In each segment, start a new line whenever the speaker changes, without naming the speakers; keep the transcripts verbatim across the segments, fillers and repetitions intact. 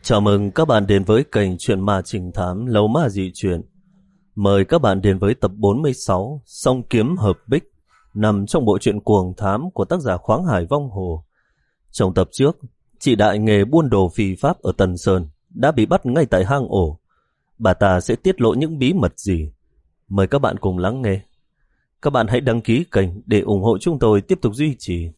Chào mừng các bạn đến với kênh Chuyện Ma Trình Thám Lầu Ma Dị Chuyện. Mời các bạn đến với tập bốn mươi sáu Song Kiếm Hợp Bích, nằm trong bộ truyện Cuồng Thám của tác giả Khoáng Hải Vong Hồ. Trong tập trước, chị đại nghề buôn đồ phi pháp ở Tân Sơn đã bị bắt ngay tại hang ổ. Bà ta sẽ tiết lộ những bí mật gì? Mời các bạn cùng lắng nghe. Các bạn hãy đăng ký kênh để ủng hộ chúng tôi tiếp tục duy trì.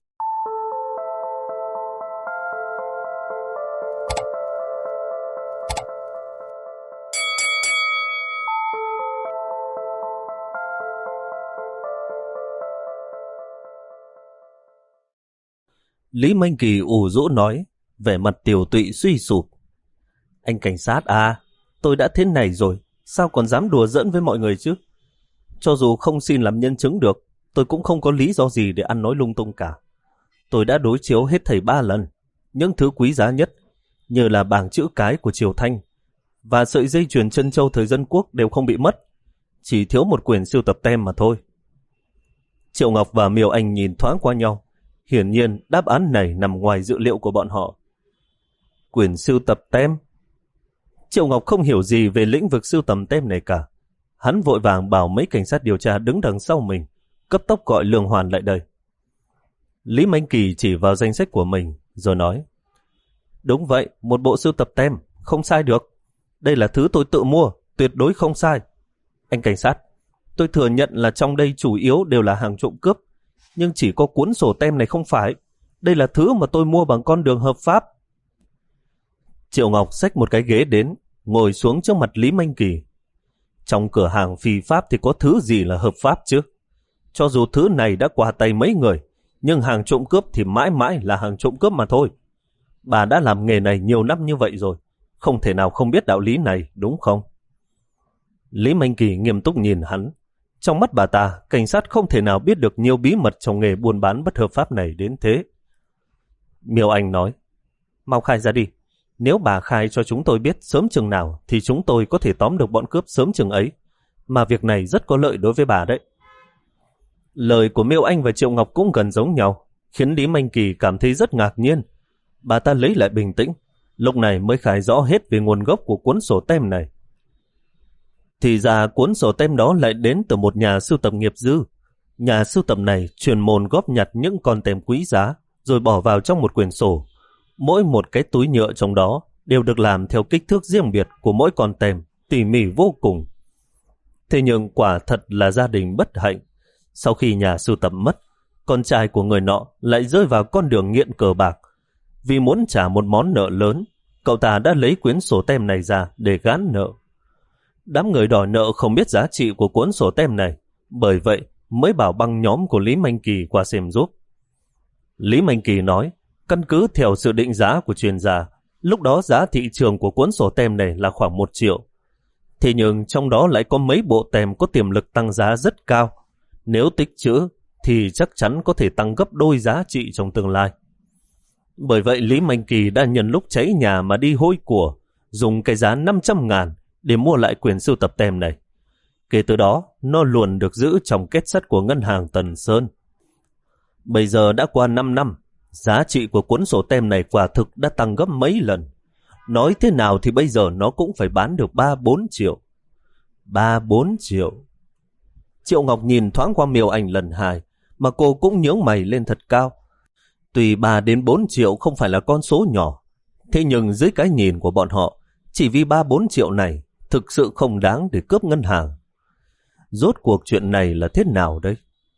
Lý Minh Kỳ ủ rũ nói, vẻ mặt tiều tụy suy sụp. Anh cảnh sát à, tôi đã thế này rồi, sao còn dám đùa giỡn với mọi người chứ? Cho dù không xin làm nhân chứng được, tôi cũng không có lý do gì để ăn nói lung tung cả. Tôi đã đối chiếu hết thảy ba lần, những thứ quý giá nhất, như là bảng chữ cái của Triều Thanh và sợi dây chuyền Trân Châu thời Dân Quốc đều không bị mất, chỉ thiếu một quyển sưu tập tem mà thôi. Triệu Ngọc và Miêu Anh nhìn thoáng qua nhau. Hiển nhiên đáp án này nằm ngoài dự liệu của bọn họ. Quyển sưu tập tem? Triệu Ngọc không hiểu gì về lĩnh vực sưu tầm tem này cả. Hắn vội vàng bảo mấy cảnh sát điều tra đứng đằng sau mình cấp tốc gọi Lương Hoàn lại đây. Lý Minh Kỳ chỉ vào danh sách của mình rồi nói, đúng vậy, một bộ sưu tập tem, không sai được. Đây là thứ tôi tự mua, tuyệt đối không sai. Anh cảnh sát, tôi thừa nhận là trong đây chủ yếu đều là hàng trộm cướp, nhưng chỉ có cuốn sổ tem này không phải. Đây là thứ mà tôi mua bằng con đường hợp pháp. Triệu Ngọc xách một cái ghế đến, ngồi xuống trước mặt Lý Minh Kỳ. Trong cửa hàng phi pháp thì có thứ gì là hợp pháp chứ? Cho dù thứ này đã qua tay mấy người, nhưng hàng trộm cướp thì mãi mãi là hàng trộm cướp mà thôi. Bà đã làm nghề này nhiều năm như vậy rồi, không thể nào không biết đạo lý này, đúng không? Lý Minh Kỳ nghiêm túc nhìn hắn. Trong mắt bà ta, cảnh sát không thể nào biết được nhiều bí mật trong nghề buôn bán bất hợp pháp này đến thế. Miêu Anh nói, mau khai ra đi. Nếu bà khai cho chúng tôi biết sớm chừng nào thì chúng tôi có thể tóm được bọn cướp sớm chừng ấy. Mà việc này rất có lợi đối với bà đấy. Lời của Miêu Anh và Triệu Ngọc cũng gần giống nhau, khiến Lý Minh Kỳ cảm thấy rất ngạc nhiên. Bà ta lấy lại bình tĩnh, lúc này mới khai rõ hết về nguồn gốc của cuốn sổ tem này. Thì ra cuốn sổ tem đó lại đến từ một nhà sưu tập nghiệp dư. Nhà sưu tập này chuyên môn góp nhặt những con tem quý giá rồi bỏ vào trong một quyển sổ. Mỗi một cái túi nhựa trong đó đều được làm theo kích thước riêng biệt của mỗi con tem, tỉ mỉ vô cùng. Thế nhưng quả thật là gia đình bất hạnh. Sau khi nhà sưu tập mất, con trai của người nọ lại rơi vào con đường nghiện cờ bạc. Vì muốn trả một món nợ lớn, cậu ta đã lấy quyển sổ tem này ra để gán nợ. Đám người đòi nợ không biết giá trị của cuốn sổ tem này, bởi vậy mới bảo băng nhóm của Lý Minh Kỳ qua xem giúp. Lý Minh Kỳ nói, căn cứ theo sự định giá của chuyên gia, lúc đó giá thị trường của cuốn sổ tem này là khoảng một triệu. Thế nhưng trong đó lại có mấy bộ tem có tiềm lực tăng giá rất cao. Nếu tích trữ thì chắc chắn có thể tăng gấp đôi giá trị trong tương lai. Bởi vậy Lý Minh Kỳ đã nhân lúc cháy nhà mà đi hôi của, dùng cái giá năm trăm ngàn để mua lại quyền sưu tập tem này. Kể từ đó, nó luôn được giữ trong kết sắt của ngân hàng Tần Sơn. Bây giờ đã qua năm năm, giá trị của cuốn sổ tem này quả thực đã tăng gấp mấy lần. Nói thế nào thì bây giờ nó cũng phải bán được ba bốn triệu. ba bốn triệu. Triệu Ngọc nhìn thoáng qua Miêu Anh lần hai, mà cô cũng nhướng mày lên thật cao. Tuy ba đến bốn triệu không phải là con số nhỏ, thế nhưng dưới cái nhìn của bọn họ, chỉ vì ba bốn triệu này thực sự không đáng để cướp ngân hàng. Rốt cuộc chuyện này là thế nào đây?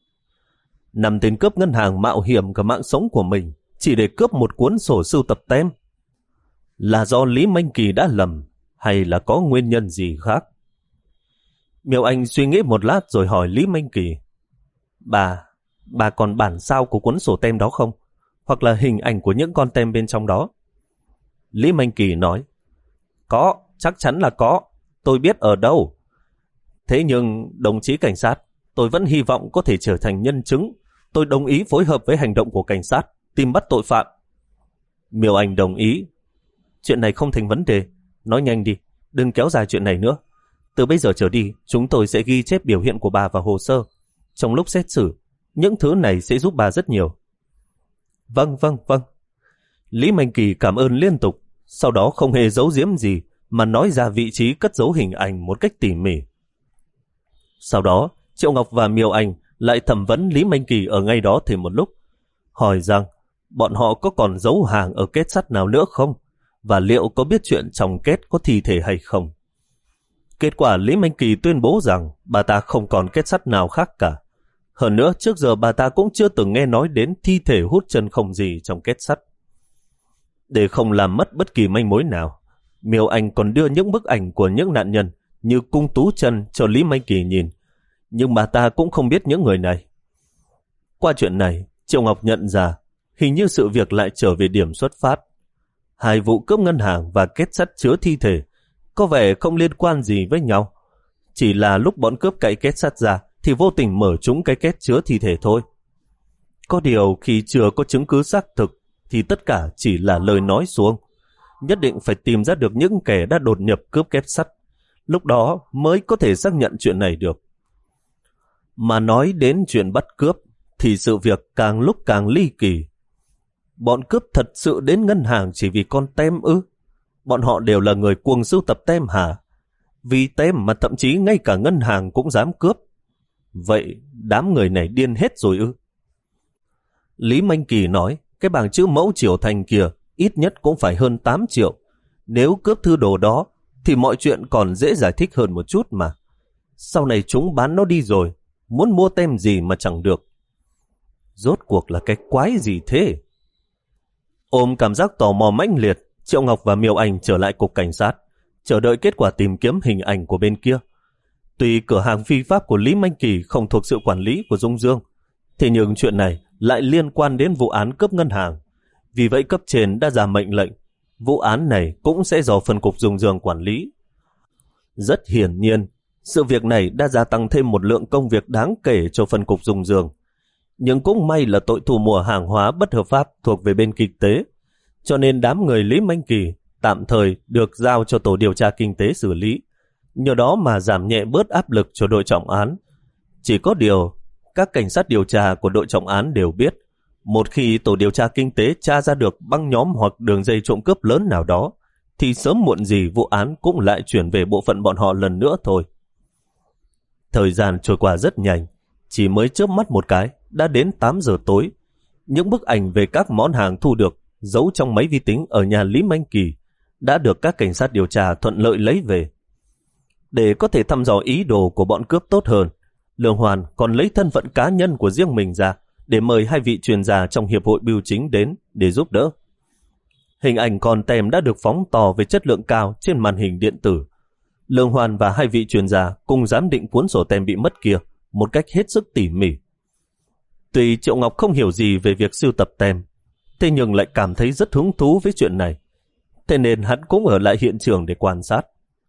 Năm tên cướp ngân hàng mạo hiểm cả mạng sống của mình chỉ để cướp một cuốn sổ sưu tập tem. Là do Lý Minh Kỳ đã lầm hay là có nguyên nhân gì khác? Miêu Anh suy nghĩ một lát rồi hỏi Lý Minh Kỳ, Bà, bà còn bản sao của cuốn sổ tem đó không? Hoặc là hình ảnh của những con tem bên trong đó? Lý Minh Kỳ nói, có, chắc chắn là có. Tôi biết ở đâu. Thế nhưng, đồng chí cảnh sát, tôi vẫn hy vọng có thể trở thành nhân chứng. Tôi đồng ý phối hợp với hành động của cảnh sát, tìm bắt tội phạm. Miêu Anh đồng ý. Chuyện này không thành vấn đề. Nói nhanh đi, đừng kéo dài chuyện này nữa. Từ bây giờ trở đi, chúng tôi sẽ ghi chép biểu hiện của bà vào hồ sơ. Trong lúc xét xử, những thứ này sẽ giúp bà rất nhiều. Vâng, vâng, vâng. Lý Minh Kỳ cảm ơn liên tục, sau đó không hề giấu giếm gì mà nói ra vị trí cất giấu hình ảnh một cách tỉ mỉ. Sau đó, Triệu Ngọc và Miêu Anh lại thẩm vấn Lý Minh Kỳ ở ngay đó thêm một lúc, hỏi rằng bọn họ có còn giấu hàng ở kết sắt nào nữa không, và liệu có biết chuyện trong kết có thi thể hay không. Kết quả Lý Minh Kỳ tuyên bố rằng bà ta không còn kết sắt nào khác cả. Hơn nữa, trước giờ bà ta cũng chưa từng nghe nói đến thi thể hút chân không gì trong kết sắt. Để không làm mất bất kỳ manh mối nào, Miêu Anh còn đưa những bức ảnh của những nạn nhân như cung tú chân cho Lý Minh Kỳ nhìn, nhưng bà ta cũng không biết những người này. Qua chuyện này, Triệu Ngọc nhận ra hình như sự việc lại trở về điểm xuất phát. Hai vụ cướp ngân hàng và kết sắt chứa thi thể có vẻ không liên quan gì với nhau. Chỉ là lúc bọn cướp cậy kết sắt ra thì vô tình mở trúng cái kết chứa thi thể thôi. Có điều khi chưa có chứng cứ xác thực thì tất cả chỉ là lời nói suông. Nhất định phải tìm ra được những kẻ đã đột nhập cướp kết sắt, lúc đó mới có thể xác nhận chuyện này được. Mà nói đến chuyện bắt cướp thì sự việc càng lúc càng ly kỳ. Bọn cướp thật sự đến ngân hàng chỉ vì con tem ư? Bọn họ đều là người cuồng sưu tập tem hả? Vì tem mà thậm chí ngay cả ngân hàng cũng dám cướp. Vậy đám người này điên hết rồi ư? Lý Minh Kỳ nói cái bảng chữ mẫu Triều Thành kia ít nhất cũng phải hơn tám triệu. Nếu cướp thư đồ đó thì mọi chuyện còn dễ giải thích hơn một chút mà. Sau này chúng bán nó đi rồi, muốn mua tem gì mà chẳng được. Rốt cuộc là cái quái gì thế? Ôm cảm giác tò mò mãnh liệt, Triệu Ngọc và Miêu Anh trở lại cục cảnh sát, chờ đợi kết quả tìm kiếm hình ảnh của bên kia. Tuy cửa hàng phi pháp của Lý Minh Kỳ không thuộc sự quản lý của Dung Dương, thế nhưng chuyện này lại liên quan đến vụ án cướp ngân hàng. Vì vậy cấp trên đã ra mệnh lệnh, vụ án này cũng sẽ do phân cục Dung Dương quản lý. Rất hiển nhiên, sự việc này đã gia tăng thêm một lượng công việc đáng kể cho phân cục Dung Dương. Nhưng cũng may là tội thu mua hàng hóa bất hợp pháp thuộc về bên kinh tế, cho nên đám người Lý Minh Kỳ tạm thời được giao cho tổ điều tra kinh tế xử lý, nhờ đó mà giảm nhẹ bớt áp lực cho đội trọng án. Chỉ có điều, các cảnh sát điều tra của đội trọng án đều biết, một khi tổ điều tra kinh tế tra ra được băng nhóm hoặc đường dây trộm cướp lớn nào đó, thì sớm muộn gì vụ án cũng lại chuyển về bộ phận bọn họ lần nữa thôi. Thời gian trôi qua rất nhanh, chỉ mới chớp mắt một cái, đã đến tám giờ tối. Những bức ảnh về các món hàng thu được giấu trong máy vi tính ở nhà Lý Minh Kỳ đã được các cảnh sát điều tra thuận lợi lấy về. Để có thể thăm dò ý đồ của bọn cướp tốt hơn, Lương Hoàn còn lấy thân phận cá nhân của riêng mình ra để mời hai vị chuyên gia trong Hiệp hội Bưu chính đến để giúp đỡ. Hình ảnh con tem đã được phóng to với chất lượng cao trên màn hình điện tử. Lương Hoàn và hai vị chuyên gia cùng giám định cuốn sổ tem bị mất kia một cách hết sức tỉ mỉ. Tuy Triệu Ngọc không hiểu gì về việc sưu tập tem, thế nhưng lại cảm thấy rất hứng thú với chuyện này, thế nên hắn cũng ở lại hiện trường để quan sát.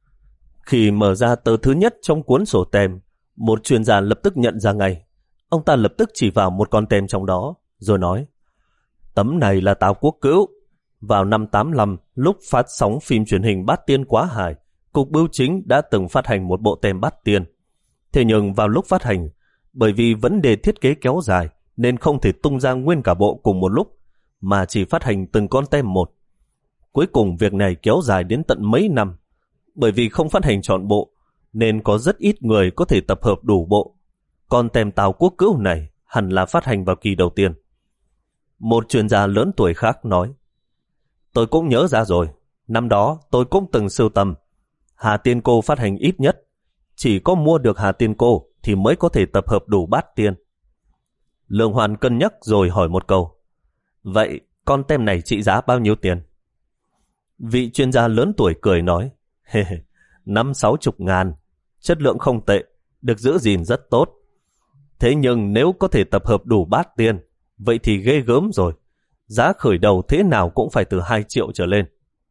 Khi mở ra tờ thứ nhất trong cuốn sổ tem, một chuyên gia lập tức nhận ra ngay. Ông ta lập tức chỉ vào một con tem trong đó, rồi nói: tấm này là Tào Quốc Cữu. Vào năm tám lăm, lúc phát sóng phim truyền hình Bát Tiên Quá Hải, Cục Bưu chính đã từng phát hành một bộ tem Bát Tiên. Thế nhưng vào lúc phát hành, bởi vì vấn đề thiết kế kéo dài nên không thể tung ra nguyên cả bộ cùng một lúc, mà chỉ phát hành từng con tem một. Cuối cùng việc này kéo dài đến tận mấy năm. Bởi vì không phát hành trọn bộ, nên có rất ít người có thể tập hợp đủ bộ. Con tem Tào Quốc Cữu này hẳn là phát hành vào kỳ đầu tiên. Một chuyên gia lớn tuổi khác nói: tôi cũng nhớ ra rồi, năm đó tôi cũng từng sưu tầm. Hà Tiên Cô phát hành ít nhất, chỉ có mua được Hà Tiên Cô thì mới có thể tập hợp đủ Bát Tiên. Lương Hoàn cân nhắc rồi hỏi một câu: vậy con tem này trị giá bao nhiêu tiền? Vị chuyên gia lớn tuổi cười nói: hê hê, năm sáu chục ngàn, chất lượng không tệ, được giữ gìn rất tốt. Thế nhưng nếu có thể tập hợp đủ Bát Tiên, vậy thì ghê gớm rồi. Giá khởi đầu thế nào cũng phải từ hai triệu trở lên.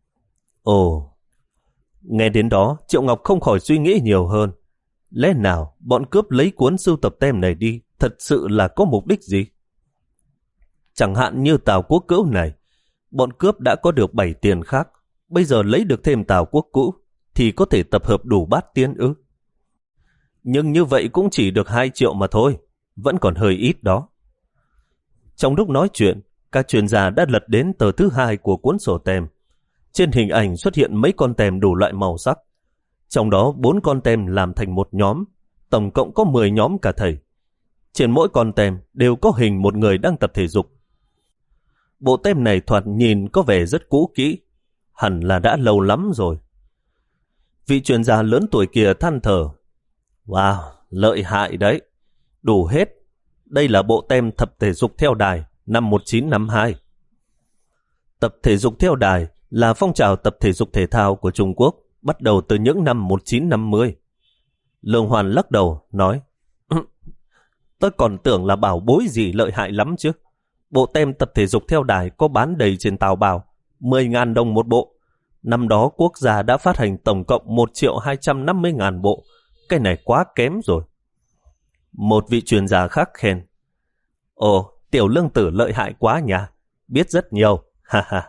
Ồ, nghe đến đó, Triệu Ngọc không khỏi suy nghĩ nhiều hơn. Lẽ nào bọn cướp lấy cuốn sưu tập tem này đi thật sự là có mục đích gì? Chẳng hạn như Tào Quốc Cữu này, bọn cướp đã có được bảy tiền khác, bây giờ lấy được thêm Tào Quốc Cữu thì có thể tập hợp đủ Bát Tiên ư? Nhưng như vậy cũng chỉ được hai triệu mà thôi, vẫn còn hơi ít đó. Trong lúc nói chuyện, các chuyên gia đã lật đến tờ thứ hai của cuốn sổ tem. Trên hình ảnh xuất hiện mấy con tem đủ loại màu sắc. Trong đó bốn con tem làm thành một nhóm, tổng cộng có mười nhóm cả thầy. Trên mỗi con tem đều có hình một người đang tập thể dục. Bộ tem này thoạt nhìn có vẻ rất cũ kỹ, hẳn là đã lâu lắm rồi. Vị chuyên gia lớn tuổi kia than thở. Wow, lợi hại đấy. Đủ hết. Đây là bộ tem tập thể dục theo đài năm một nghìn chín trăm năm mươi hai. Tập thể dục theo đài là phong trào tập thể dục thể thao của Trung Quốc bắt đầu từ những năm một nghìn chín trăm năm mươi. Lương Hoàn lắc đầu, nói tôi còn tưởng là bảo bối gì lợi hại lắm chứ. Bộ tem tập thể dục theo đài có bán đầy trên Tào Bào, mười nghìn đồng một bộ. Năm đó quốc gia đã phát hành tổng cộng một triệu hai trăm năm mươi nghìn bộ. Cái này quá kém rồi. Một vị chuyên gia khác khen. Ồ, tiểu Lương tử lợi hại quá nhỉ, biết rất nhiều, ha ha.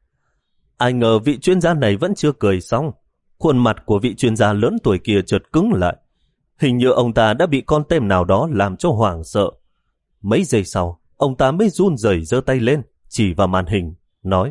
Ai ngờ vị chuyên gia này vẫn chưa cười xong. Khuôn mặt của vị chuyên gia lớn tuổi kia chợt cứng lại. Hình như ông ta đã bị con tem nào đó làm cho hoảng sợ. Mấy giây sau, ông ta mới run rẩy giơ tay lên, chỉ vào màn hình, nói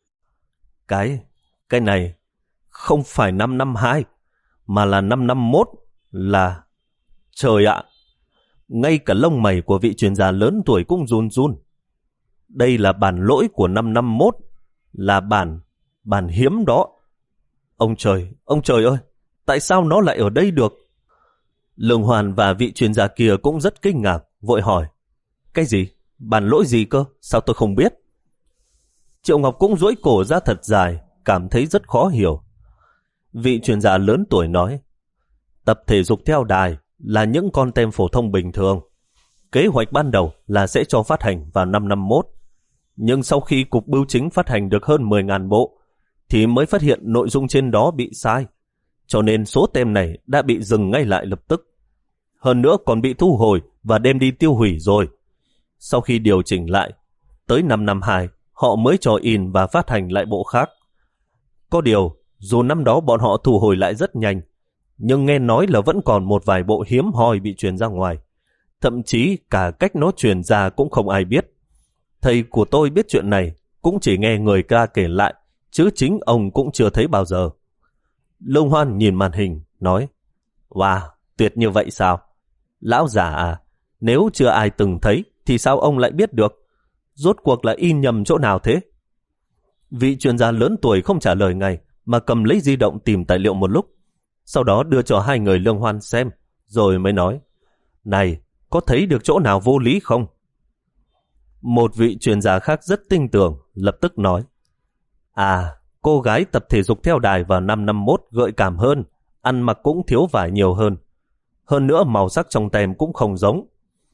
Cái, cái này không phải năm năm hai, mà là năm năm mốt, là... Trời ạ! Ngay cả lông mày của vị chuyên gia lớn tuổi cũng run run. Đây là bản lỗi của năm năm mốt, là bản, bản hiếm đó. Ông trời, ông trời ơi, tại sao nó lại ở đây được? Lương Hoàn và vị chuyên gia kia cũng rất kinh ngạc, vội hỏi. Cái gì? Bản lỗi gì cơ? Sao tôi không biết? Triệu Ngọc cũng duỗi cổ ra thật dài, cảm thấy rất khó hiểu. Vị chuyên gia lớn tuổi nói, tập thể dục theo đài là những con tem phổ thông bình thường. Kế hoạch ban đầu là sẽ cho phát hành vào năm năm mốt. Nhưng sau khi Cục Bưu chính phát hành được hơn mười nghìn bộ, thì mới phát hiện nội dung trên đó bị sai. Cho nên số tem này đã bị dừng ngay lại lập tức. Hơn nữa còn bị thu hồi và đem đi tiêu hủy rồi. Sau khi điều chỉnh lại, tới năm năm hai, họ mới cho in và phát hành lại bộ khác. Có điều, dù năm đó bọn họ thu hồi lại rất nhanh, nhưng nghe nói là vẫn còn một vài bộ hiếm hoi bị truyền ra ngoài. Thậm chí cả cách nó truyền ra cũng không ai biết. Thầy của tôi biết chuyện này cũng chỉ nghe người ta kể lại, chứ chính ông cũng chưa thấy bao giờ. Lương Hoan nhìn màn hình, nói, wow, tuyệt như vậy sao? Lão già à, nếu chưa ai từng thấy, thì sao ông lại biết được? Rốt cuộc là in nhầm chỗ nào thế? Vị chuyên gia lớn tuổi không trả lời ngay, mà cầm lấy di động tìm tài liệu một lúc. Sau đó đưa cho hai người Lương Hoan xem, rồi mới nói, này, có thấy được chỗ nào vô lý không? Một vị chuyên gia khác rất tin tưởng, lập tức nói, à, cô gái tập thể dục theo đài vào năm năm mốt gợi cảm hơn, ăn mặc cũng thiếu vải nhiều hơn. Hơn nữa màu sắc trong tem cũng không giống.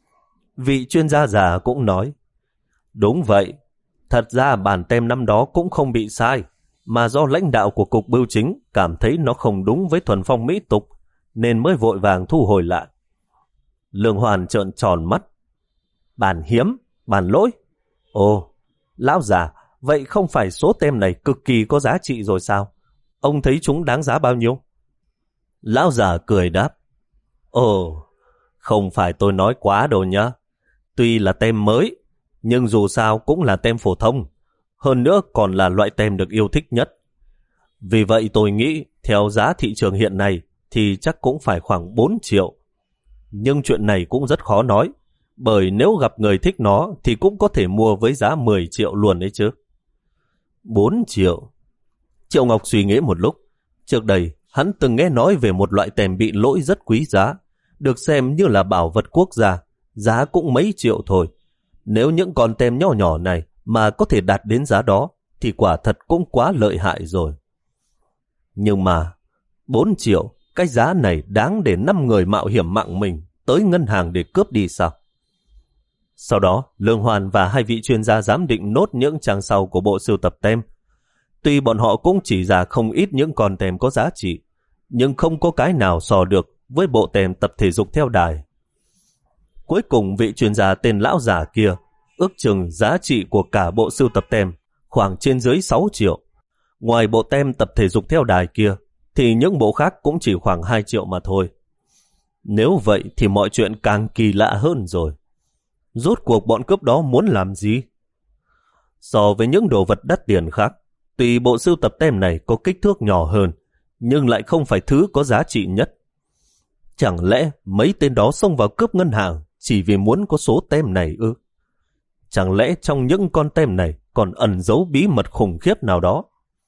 Vị chuyên gia già cũng nói, đúng vậy, thật ra bản tem năm đó cũng không bị sai, mà do lãnh đạo của Cục Bưu chính cảm thấy nó không đúng với thuần phong mỹ tục, nên mới vội vàng thu hồi lại. Lương Hoàn trợn tròn mắt. Bản hiếm, bản lỗi. Ồ, lão già, vậy không phải số tem này cực kỳ có giá trị rồi sao? Ông thấy chúng đáng giá bao nhiêu? Lão già cười đáp. Ồ, không phải tôi nói quá đâu nhá. Tuy là tem mới, nhưng dù sao cũng là tem phổ thông. Hơn nữa còn là loại tem được yêu thích nhất. Vì vậy tôi nghĩ theo giá thị trường hiện nay thì chắc cũng phải khoảng bốn triệu. Nhưng chuyện này cũng rất khó nói, bởi nếu gặp người thích nó thì cũng có thể mua với giá mười triệu luôn đấy chứ. bốn triệu. Triệu Ngọc suy nghĩ một lúc. Trước đây hắn từng nghe nói về một loại tem bị lỗi rất quý giá, được xem như là bảo vật quốc gia, giá cũng mấy triệu thôi. Nếu những con tem nhỏ nhỏ này mà có thể đạt đến giá đó thì quả thật cũng quá lợi hại rồi. Nhưng mà bốn triệu, cái giá này đáng để năm người mạo hiểm mạng mình tới ngân hàng để cướp đi sao? Sau đó, Lương Hoàn và hai vị chuyên gia giám định nốt những trang sau của bộ sưu tập tem. Tuy bọn họ cũng chỉ ra không ít những con tem có giá trị, nhưng không có cái nào so được với bộ tem tập thể dục theo đài. Cuối cùng vị chuyên gia tên lão già kia ước chừng giá trị của cả bộ sưu tập tem khoảng trên dưới sáu triệu. Ngoài bộ tem tập thể dục theo đài kia thì những bộ khác cũng chỉ khoảng hai triệu mà thôi. Nếu vậy thì mọi chuyện càng kỳ lạ hơn rồi. Rốt cuộc bọn cướp đó muốn làm gì? So với những đồ vật đắt tiền khác, Tuy bộ sưu tập tem này có kích thước nhỏ hơn, nhưng lại không phải thứ có giá trị nhất. Chẳng lẽ mấy tên đó xông vào cướp ngân hàng chỉ vì muốn có số tem này ư? Chẳng lẽ trong những con tem này còn ẩn giấu bí mật khủng khiếp nào đó?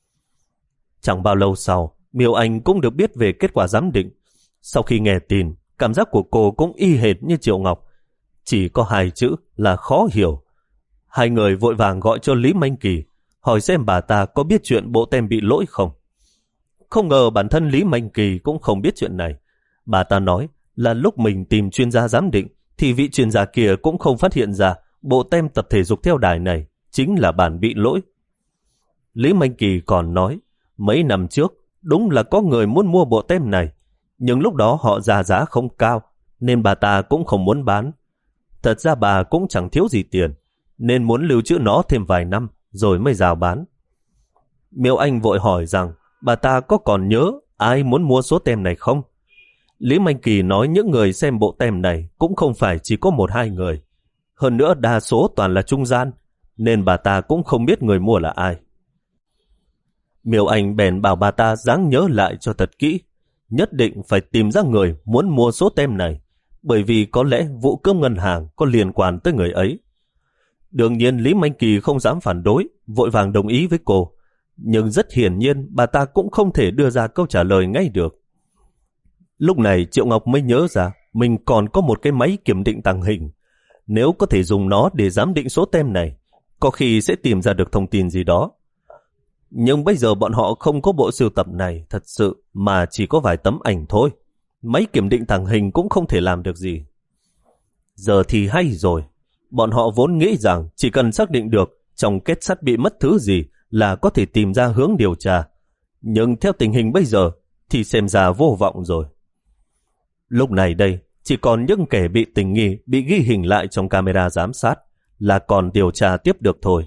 Chẳng bao lâu sau, Miêu Anh cũng được biết về kết quả giám định. Sau khi nghe tin, cảm giác của cô cũng y hệt như Triệu Ngọc. Chỉ có hai chữ là khó hiểu. Hai người vội vàng gọi cho Lý Minh Kỳ, hỏi xem bà ta có biết chuyện bộ tem bị lỗi không. Không ngờ bản thân Lý Minh Kỳ cũng không biết chuyện này. Bà ta nói là lúc mình tìm chuyên gia giám định thì vị chuyên gia kia cũng không phát hiện ra bộ tem tập thể dục theo đài này chính là bản bị lỗi. Lý Minh Kỳ còn nói mấy năm trước đúng là có người muốn mua bộ tem này, nhưng lúc đó họ ra giá không cao nên bà ta cũng không muốn bán. Thật ra bà cũng chẳng thiếu gì tiền nên muốn lưu trữ nó thêm vài năm rồi mới rao bán. Miêu Anh vội hỏi rằng bà ta có còn nhớ ai muốn mua số tem này không? Lý Minh Kỳ nói những người xem bộ tem này cũng không phải chỉ có một hai người. Hơn nữa đa số toàn là trung gian, nên bà ta cũng không biết người mua là ai. Miêu Anh bèn bảo bà ta ráng nhớ lại cho thật kỹ, nhất định phải tìm ra người muốn mua số tem này, bởi vì có lẽ vụ cướp ngân hàng có liên quan tới người ấy. Đương nhiên Lý Minh Kỳ không dám phản đối, vội vàng đồng ý với cô. Nhưng rất hiển nhiên bà ta cũng không thể đưa ra câu trả lời ngay được. Lúc này Triệu Ngọc mới nhớ ra mình còn có một cái máy kiểm định tàng hình. Nếu có thể dùng nó để giám định số tem này, có khi sẽ tìm ra được thông tin gì đó. Nhưng bây giờ bọn họ không có bộ sưu tập này thật sự, mà chỉ có vài tấm ảnh thôi. Máy kiểm định tàng hình cũng không thể làm được gì. Giờ thì hay rồi. Bọn họ vốn nghĩ rằng chỉ cần xác định được trong kết sắt bị mất thứ gì là có thể tìm ra hướng điều tra. Nhưng theo tình hình bây giờ thì xem ra vô vọng rồi. Lúc này đây, chỉ còn những kẻ bị tình nghi bị ghi hình lại trong camera giám sát là còn điều tra tiếp được thôi.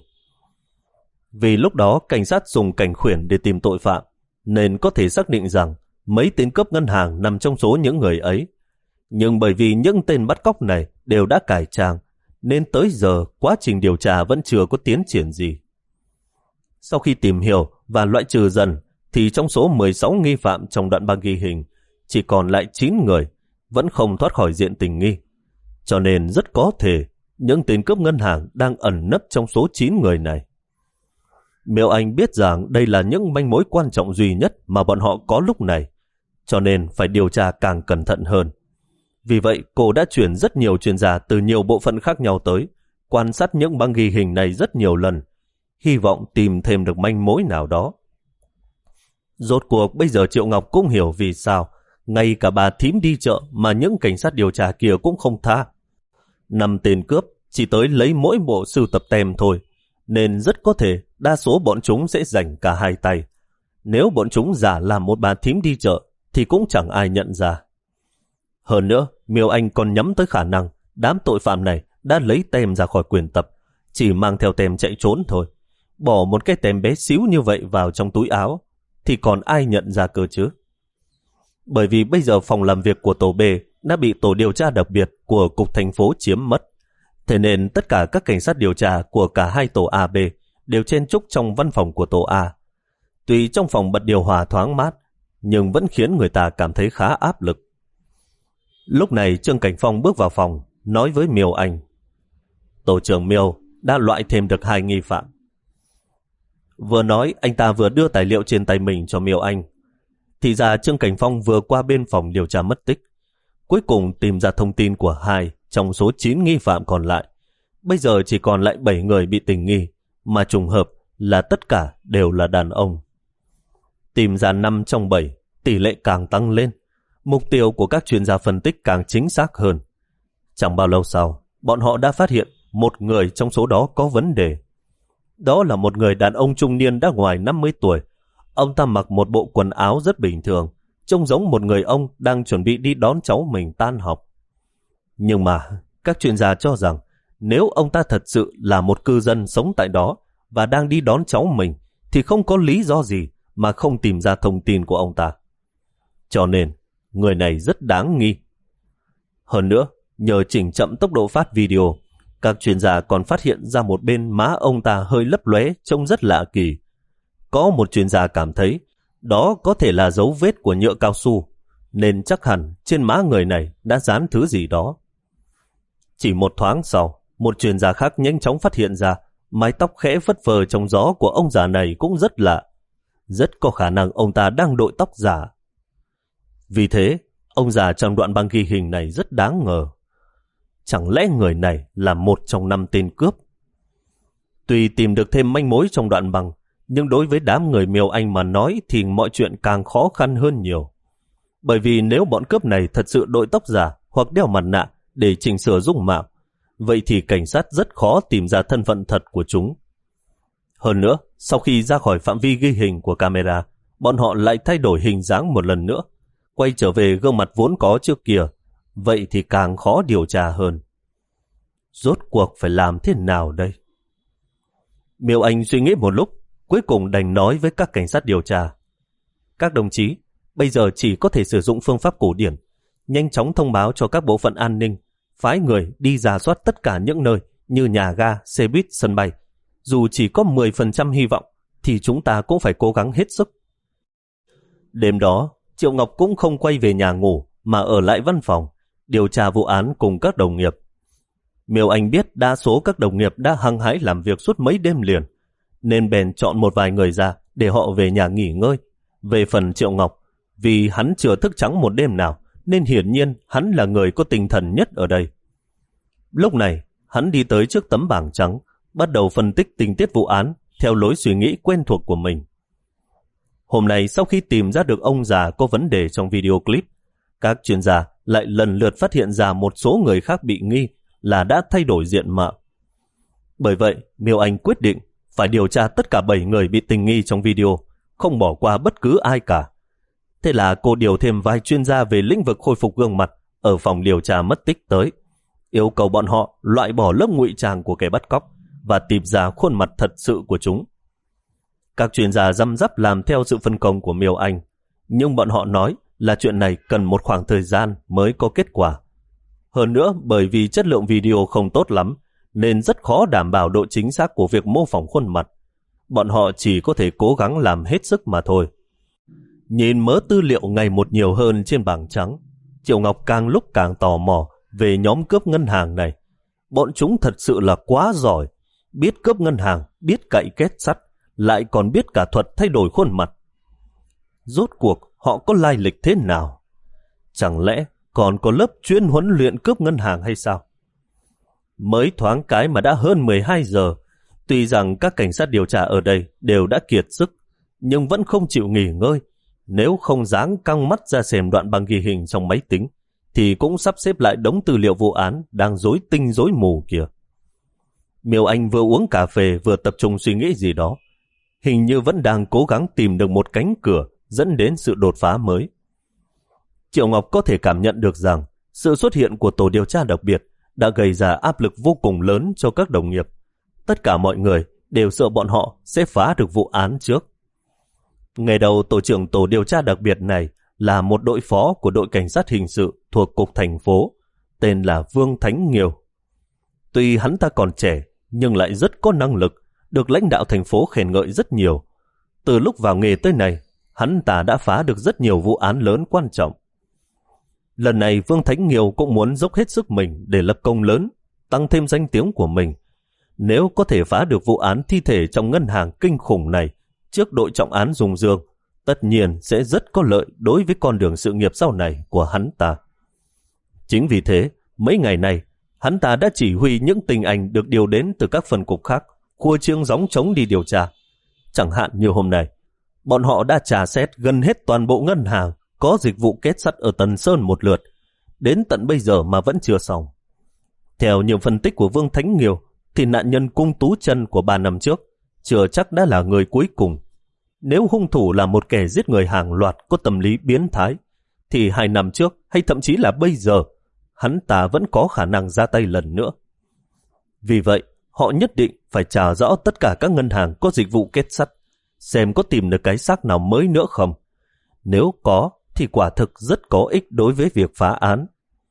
Vì lúc đó cảnh sát dùng cảnh khuyển để tìm tội phạm, nên có thể xác định rằng mấy tên cướp ngân hàng nằm trong số những người ấy. Nhưng bởi vì những tên bắt cóc này đều đã cải trang, nên tới giờ quá trình điều tra vẫn chưa có tiến triển gì. Sau khi tìm hiểu và loại trừ dần, thì trong số mười sáu nghi phạm trong đoạn băng ghi hình, chỉ còn lại chín người, vẫn không thoát khỏi diện tình nghi. Cho nên rất có thể những tên cướp ngân hàng đang ẩn nấp trong số chín người này. Miêu Anh biết rằng đây là những manh mối quan trọng duy nhất mà bọn họ có lúc này, cho nên phải điều tra càng cẩn thận hơn. Vì vậy cô đã chuyển rất nhiều chuyên gia từ nhiều bộ phận khác nhau tới, quan sát những băng ghi hình này rất nhiều lần, hy vọng tìm thêm được manh mối nào đó. Rốt cuộc bây giờ Triệu Ngọc cũng hiểu vì sao ngay cả bà thím đi chợ mà những cảnh sát điều tra kia cũng không tha. Năm tên cướp chỉ tới lấy mỗi bộ sưu tập tem thôi, nên rất có thể đa số bọn chúng sẽ giành cả hai tay. Nếu bọn chúng giả làm một bà thím đi chợ thì cũng chẳng ai nhận ra. Hơn nữa, Miêu Anh còn nhắm tới khả năng đám tội phạm này đã lấy tem ra khỏi quyền tập, chỉ mang theo tem chạy trốn thôi. Bỏ một cái tem bé xíu như vậy vào trong túi áo thì còn ai nhận ra cơ chứ? Bởi vì bây giờ phòng làm việc của tổ B đã bị tổ điều tra đặc biệt của cục thành phố chiếm mất. Thế nên tất cả các cảnh sát điều tra của cả hai tổ A B đều chen chúc trong văn phòng của tổ A. Tuy trong phòng bật điều hòa thoáng mát, nhưng vẫn khiến người ta cảm thấy khá áp lực. Lúc này Trương Cảnh Phong bước vào phòng, nói với Miêu Anh: "Tổ trưởng Miêu đã loại thêm được hai nghi phạm." Vừa nói, anh ta vừa đưa tài liệu trên tay mình cho Miêu Anh. Thì ra Trương Cảnh Phong vừa qua bên phòng điều tra mất tích, cuối cùng tìm ra thông tin của hai trong số chín nghi phạm còn lại. Bây giờ chỉ còn lại bảy người bị tình nghi, mà trùng hợp là tất cả đều là đàn ông. Tìm ra năm trong bảy, tỷ lệ càng tăng lên, mục tiêu của các chuyên gia phân tích càng chính xác hơn. Chẳng bao lâu sau, bọn họ đã phát hiện một người trong số đó có vấn đề. Đó là một người đàn ông trung niên đã ngoài năm mươi tuổi. Ông ta mặc một bộ quần áo rất bình thường, trông giống một người ông đang chuẩn bị đi đón cháu mình tan học. Nhưng mà các chuyên gia cho rằng nếu ông ta thật sự là một cư dân sống tại đó và đang đi đón cháu mình thì không có lý do gì mà không tìm ra thông tin của ông ta. Cho nên người này rất đáng nghi. Hơn nữa, nhờ chỉnh chậm tốc độ phát video, các chuyên gia còn phát hiện ra một bên má ông ta hơi lấp lóe trông rất lạ kỳ. Có một chuyên gia cảm thấy đó có thể là dấu vết của nhựa cao su, nên chắc hẳn trên má người này đã dán thứ gì đó. Chỉ một thoáng sau, một chuyên gia khác nhanh chóng phát hiện ra mái tóc khẽ phất phơ trong gió của ông già này cũng rất lạ. Rất có khả năng ông ta đang đội tóc giả. Vì thế, ông già trong đoạn băng ghi hình này rất đáng ngờ. Chẳng lẽ người này là một trong năm tên cướp? Tuy tìm được thêm manh mối trong đoạn băng, nhưng đối với đám người Miêu Anh mà nói thì mọi chuyện càng khó khăn hơn nhiều. Bởi vì nếu bọn cướp này thật sự đội tóc giả hoặc đeo mặt nạ để chỉnh sửa dung mạo, vậy thì cảnh sát rất khó tìm ra thân phận thật của chúng. Hơn nữa, sau khi ra khỏi phạm vi ghi hình của camera, bọn họ lại thay đổi hình dáng một lần nữa, quay trở về gương mặt vốn có trước kia, vậy thì càng khó điều tra hơn. Rốt cuộc phải làm thế nào đây? Miêu Anh suy nghĩ một lúc, cuối cùng đành nói với các cảnh sát điều tra. Các đồng chí, bây giờ chỉ có thể sử dụng phương pháp cổ điển, nhanh chóng thông báo cho các bộ phận an ninh, phái người đi rà soát tất cả những nơi như nhà ga, xe buýt, sân bay. Dù chỉ có mười phần trăm hy vọng, thì chúng ta cũng phải cố gắng hết sức. Đêm đó, Triệu Ngọc cũng không quay về nhà ngủ, mà ở lại văn phòng, điều tra vụ án cùng các đồng nghiệp. Miêu Anh biết đa số các đồng nghiệp đã hăng hái làm việc suốt mấy đêm liền, nên bèn chọn một vài người ra để họ về nhà nghỉ ngơi. Về phần Triệu Ngọc, vì hắn chưa thức trắng một đêm nào, nên hiển nhiên hắn là người có tinh thần nhất ở đây. Lúc này, hắn đi tới trước tấm bảng trắng, bắt đầu phân tích tình tiết vụ án theo lối suy nghĩ quen thuộc của mình. Hôm nay sau khi tìm ra được ông già có vấn đề trong video clip, các chuyên gia lại lần lượt phát hiện ra một số người khác bị nghi là đã thay đổi diện mạo. Bởi vậy, Miêu Anh quyết định phải điều tra tất cả bảy người bị tình nghi trong video, không bỏ qua bất cứ ai cả. Thế là cô điều thêm vài chuyên gia về lĩnh vực khôi phục gương mặt ở phòng điều tra mất tích tới, yêu cầu bọn họ loại bỏ lớp ngụy trang của kẻ bắt cóc và tìm ra khuôn mặt thật sự của chúng. Các chuyên gia răm rắp làm theo sự phân công của Miêu Anh, nhưng bọn họ nói là chuyện này cần một khoảng thời gian mới có kết quả. Hơn nữa, bởi vì chất lượng video không tốt lắm, nên rất khó đảm bảo độ chính xác của việc mô phỏng khuôn mặt. Bọn họ chỉ có thể cố gắng làm hết sức mà thôi. Nhìn mớ tư liệu ngày một nhiều hơn trên bảng trắng, Triệu Ngọc càng lúc càng tò mò về nhóm cướp ngân hàng này. Bọn chúng thật sự là quá giỏi, biết cướp ngân hàng, biết cậy két sắt, lại còn biết cả thuật thay đổi khuôn mặt. Rốt cuộc họ có lai lịch thế nào? Chẳng lẽ còn có lớp chuyên huấn luyện cướp ngân hàng hay sao? Mới thoáng cái mà đã hơn mười hai giờ, tuy rằng các cảnh sát điều tra ở đây đều đã kiệt sức, nhưng vẫn không chịu nghỉ ngơi. Nếu không dáng căng mắt ra xem đoạn băng ghi hình trong máy tính, thì cũng sắp xếp lại đống tư liệu vụ án đang rối tinh rối mù kìa. Miêu Anh vừa uống cà phê vừa tập trung suy nghĩ gì đó, hình như vẫn đang cố gắng tìm được một cánh cửa dẫn đến sự đột phá mới. Triệu Ngọc có thể cảm nhận được rằng sự xuất hiện của tổ điều tra đặc biệt đã gây ra áp lực vô cùng lớn cho các đồng nghiệp. Tất cả mọi người đều sợ bọn họ sẽ phá được vụ án trước. Ngày đầu, tổ trưởng tổ điều tra đặc biệt này là một đội phó của đội cảnh sát hình sự thuộc cục thành phố, tên là Vương Thánh Nghiêu. Tuy hắn ta còn trẻ, nhưng lại rất có năng lực, được lãnh đạo thành phố khen ngợi rất nhiều. Từ lúc vào nghề tới này, hắn ta đã phá được rất nhiều vụ án lớn quan trọng. Lần này Vương Thánh Nghiêu cũng muốn dốc hết sức mình để lập công lớn, tăng thêm danh tiếng của mình. Nếu có thể phá được vụ án thi thể trong ngân hàng kinh khủng này trước đội trọng án Dung Dương, tất nhiên sẽ rất có lợi đối với con đường sự nghiệp sau này của hắn ta. Chính vì thế, mấy ngày này, hắn ta đã chỉ huy những tình anh được điều đến từ các phần cục khác, khua chiêng gióng trống đi điều tra. Chẳng hạn như hôm nay, bọn họ đã trà xét gần hết toàn bộ ngân hàng có dịch vụ kết sắt ở Tần Sơn một lượt, đến tận bây giờ mà vẫn chưa xong. Theo nhiều phân tích của Vương Thánh Nghiêu, thì nạn nhân Cung Tú Chân của ba năm trước chưa chắc đã là người cuối cùng. Nếu hung thủ là một kẻ giết người hàng loạt có tâm lý biến thái, thì hai năm trước hay thậm chí là bây giờ, hắn ta vẫn có khả năng ra tay lần nữa. Vì vậy, họ nhất định phải trả rõ tất cả các ngân hàng có dịch vụ kết sắt, xem có tìm được cái xác nào mới nữa không. Nếu có, thì quả thực rất có ích đối với việc phá án.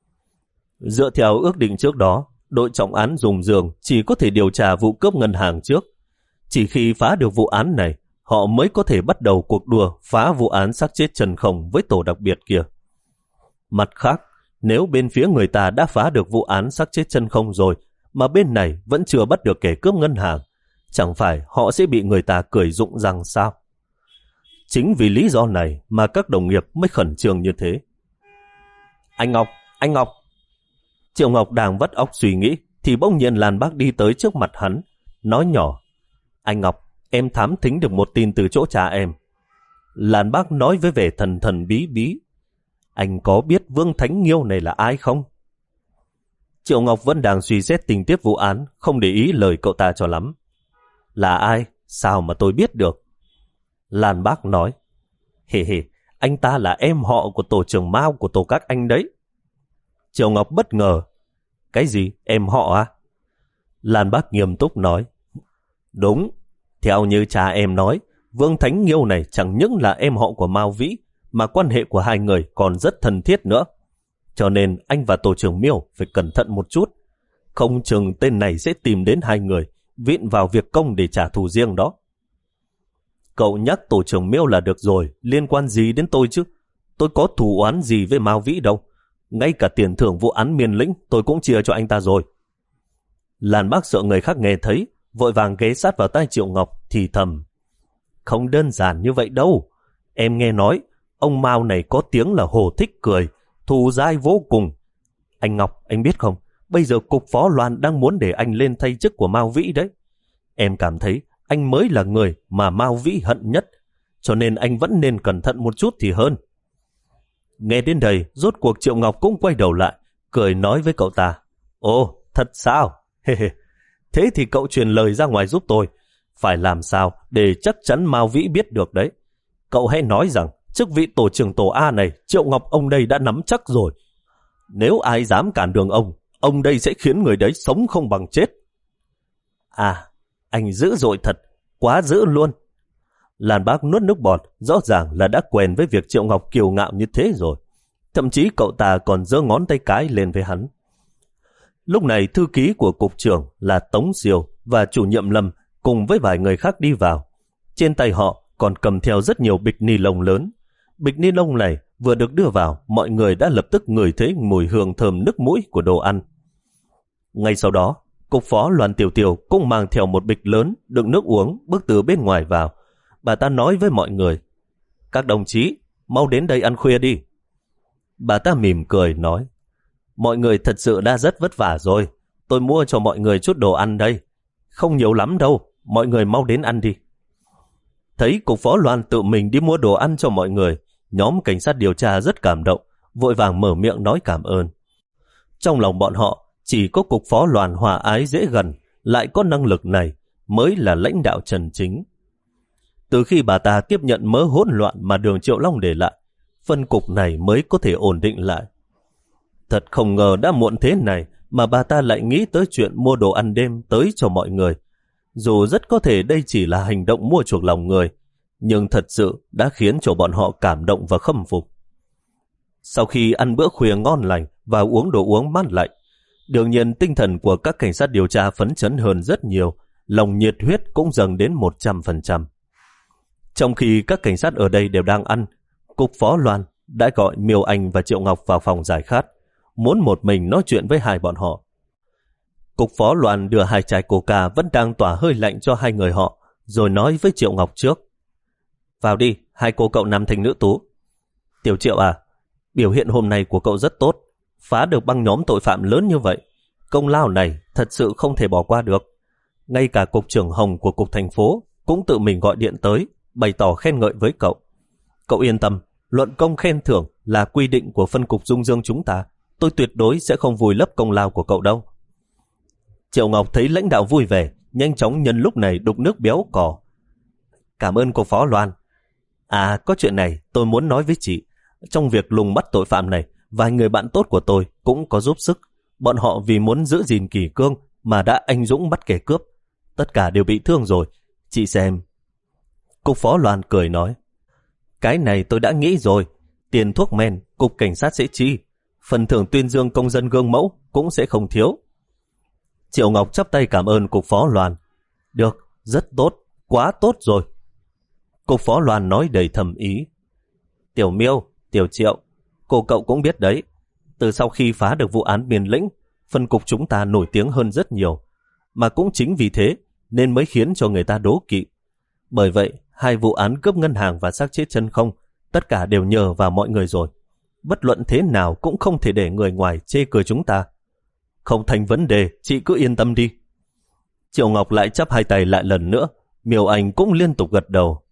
Dựa theo ước định trước đó, đội trọng án Dung Dương chỉ có thể điều tra vụ cướp ngân hàng trước. Chỉ khi phá được vụ án này, họ mới có thể bắt đầu cuộc đua phá vụ án xác chết Trần Không với tổ đặc biệt kia. Mặt khác, nếu bên phía người ta đã phá được vụ án xác chết Trần Không rồi, mà bên này vẫn chưa bắt được kẻ cướp ngân hàng, chẳng phải họ sẽ bị người ta cười rụng răng sao? Chính vì lý do này mà các đồng nghiệp mới khẩn trương như thế. Anh Ngọc, anh Ngọc! Triệu Ngọc đang vắt óc suy nghĩ, thì bỗng nhiên Lan Bác đi tới trước mặt hắn, nói nhỏ: Anh Ngọc, em thám thính được một tin từ chỗ cha em. Lan Bác nói với vẻ thần thần bí bí: Anh có biết Vương Thánh Nghiêu này là ai không? Triệu Ngọc vẫn đang suy xét tình tiết vụ án, không để ý lời cậu ta cho lắm. Là ai? Sao mà tôi biết được? Lan Bác nói: Hề hề, anh ta là em họ của tổ trưởng Mao của tổ các anh đấy. Triệu Ngọc bất ngờ: Cái gì? Em họ à? Lan Bác nghiêm túc nói: Đúng, theo như cha em nói, Vương Thánh Nghiêu này chẳng những là em họ của Mao Vĩ, mà quan hệ của hai người còn rất thân thiết nữa. Cho nên anh và tổ trưởng Miêu phải cẩn thận một chút. Không chừng tên này sẽ tìm đến hai người, viện vào việc công để trả thù riêng đó. Cậu nhắc tổ trưởng Miêu là được rồi, liên quan gì đến tôi chứ? Tôi có thù oán gì với Mao Vĩ đâu. Ngay cả tiền thưởng vụ án Miền Lĩnh tôi cũng chia cho anh ta rồi. Lan Bác sợ người khác nghe thấy, vội vàng ghé sát vào tai Triệu Ngọc thì thầm: Không đơn giản như vậy đâu. Em nghe nói ông Mao này có tiếng là hồ thích cười, thù dai vô cùng. Anh Ngọc, anh biết không, bây giờ cục phó Loan đang muốn để anh lên thay chức của Mao Vĩ đấy. Em cảm thấy anh mới là người mà Mao Vĩ hận nhất, cho nên anh vẫn nên cẩn thận một chút thì hơn. Nghe đến đây, rốt cuộc Triệu Ngọc cũng quay đầu lại, cười nói với cậu ta: Ồ, thật sao? Thế thì cậu truyền lời ra ngoài giúp tôi. Phải làm sao để chắc chắn Mao Vĩ biết được đấy. Cậu hãy nói rằng chức vị tổ trưởng tổ A này Triệu Ngọc ông đây đã nắm chắc rồi. Nếu ai dám cản đường ông, ông đây sẽ khiến người đấy sống không bằng chết. À, anh dữ dội thật, quá dữ luôn. Lan Bác nuốt nước bọt, rõ ràng là đã quen với việc Triệu Ngọc kiêu ngạo như thế rồi. Thậm chí cậu ta còn giơ ngón tay cái lên với hắn. Lúc này thư ký của cục trưởng là Tống Siêu và chủ nhiệm Lâm cùng với vài người khác đi vào. Trên tay họ còn cầm theo rất nhiều bịch ni lông lớn. Bịch ni lông này vừa được đưa vào, mọi người đã lập tức ngửi thấy mùi hương thơm nức mũi của đồ ăn. Ngay sau đó, cục phó Loan Tiểu Tiểu cũng mang theo một bịch lớn đựng nước uống bước từ bên ngoài vào. Bà ta nói với mọi người: Các đồng chí, mau đến đây ăn khuya đi. Bà ta mỉm cười nói: Mọi người thật sự đã rất vất vả rồi. Tôi mua cho mọi người chút đồ ăn đây. Không nhiều lắm đâu, mọi người mau đến ăn đi. Thấy cục phó Loan tự mình đi mua đồ ăn cho mọi người, nhóm cảnh sát điều tra rất cảm động, vội vàng mở miệng nói cảm ơn. Trong lòng bọn họ, chỉ có cục phó Loan hòa ái dễ gần, lại có năng lực này, mới là lãnh đạo chân chính. Từ khi bà ta tiếp nhận mớ hỗn loạn mà Đường Triệu Long để lại, phân cục này mới có thể ổn định lại. Thật không ngờ đã muộn thế này mà bà ta lại nghĩ tới chuyện mua đồ ăn đêm tới cho mọi người. Dù rất có thể đây chỉ là hành động mua chuộc lòng người, nhưng thật sự đã khiến cho bọn họ cảm động và khâm phục. Sau khi ăn bữa khuya ngon lành và uống đồ uống mát lạnh, đương nhiên tinh thần của các cảnh sát điều tra phấn chấn hơn rất nhiều, lòng nhiệt huyết cũng dâng đến một trăm phần trăm. Trong khi các cảnh sát ở đây đều đang ăn, cục phó Loan đã gọi Miêu Anh và Triệu Ngọc vào phòng giải khát, muốn một mình nói chuyện với hai bọn họ. Cục phó Loan đưa hai chai coca vẫn đang tỏa hơi lạnh cho hai người họ, rồi nói với Triệu Ngọc trước: Vào đi, hai cô cậu nam thanh nữ tú. Tiểu Triệu à, biểu hiện hôm nay của cậu rất tốt, phá được băng nhóm tội phạm lớn như vậy. Công lao này thật sự không thể bỏ qua được. Ngay cả cục trưởng Hồng của cục thành phố cũng tự mình gọi điện tới, bày tỏ khen ngợi với cậu. Cậu yên tâm, luận công khen thưởng là quy định của phân cục Dung Dương chúng ta. Tôi tuyệt đối sẽ không vùi lấp công lao của cậu đâu. Triệu Ngọc thấy lãnh đạo vui vẻ, nhanh chóng nhân lúc này đục nước béo cò. Cảm ơn cô phó Loan. À, có chuyện này tôi muốn nói với chị. Trong việc lùng bắt tội phạm này, vài người bạn tốt của tôi cũng có giúp sức. Bọn họ vì muốn giữ gìn kỷ cương mà đã anh dũng bắt kẻ cướp. Tất cả đều bị thương rồi. Chị xem. Cục phó Loan cười nói: Cái này tôi đã nghĩ rồi. Tiền thuốc men, cục cảnh sát sẽ chi. Phần thưởng tuyên dương công dân gương mẫu cũng sẽ không thiếu. Triệu Ngọc chắp tay cảm ơn cục phó Loan. Được, rất tốt, quá tốt rồi. Cục Phó Loan nói đầy thầm ý. Tiểu Miêu, Tiểu Triệu, cô cậu cũng biết đấy. Từ sau khi phá được vụ án Miền Lĩnh, phân cục chúng ta nổi tiếng hơn rất nhiều. Mà cũng chính vì thế nên mới khiến cho người ta đố kỵ. Bởi vậy, hai vụ án cướp ngân hàng và xác chết chân không, tất cả đều nhờ vào mọi người rồi. Bất luận thế nào cũng không thể để người ngoài chê cười chúng ta. Không thành vấn đề, chị cứ yên tâm đi. Triệu Ngọc lại chắp hai tay lại lần nữa, Miêu Anh cũng liên tục gật đầu.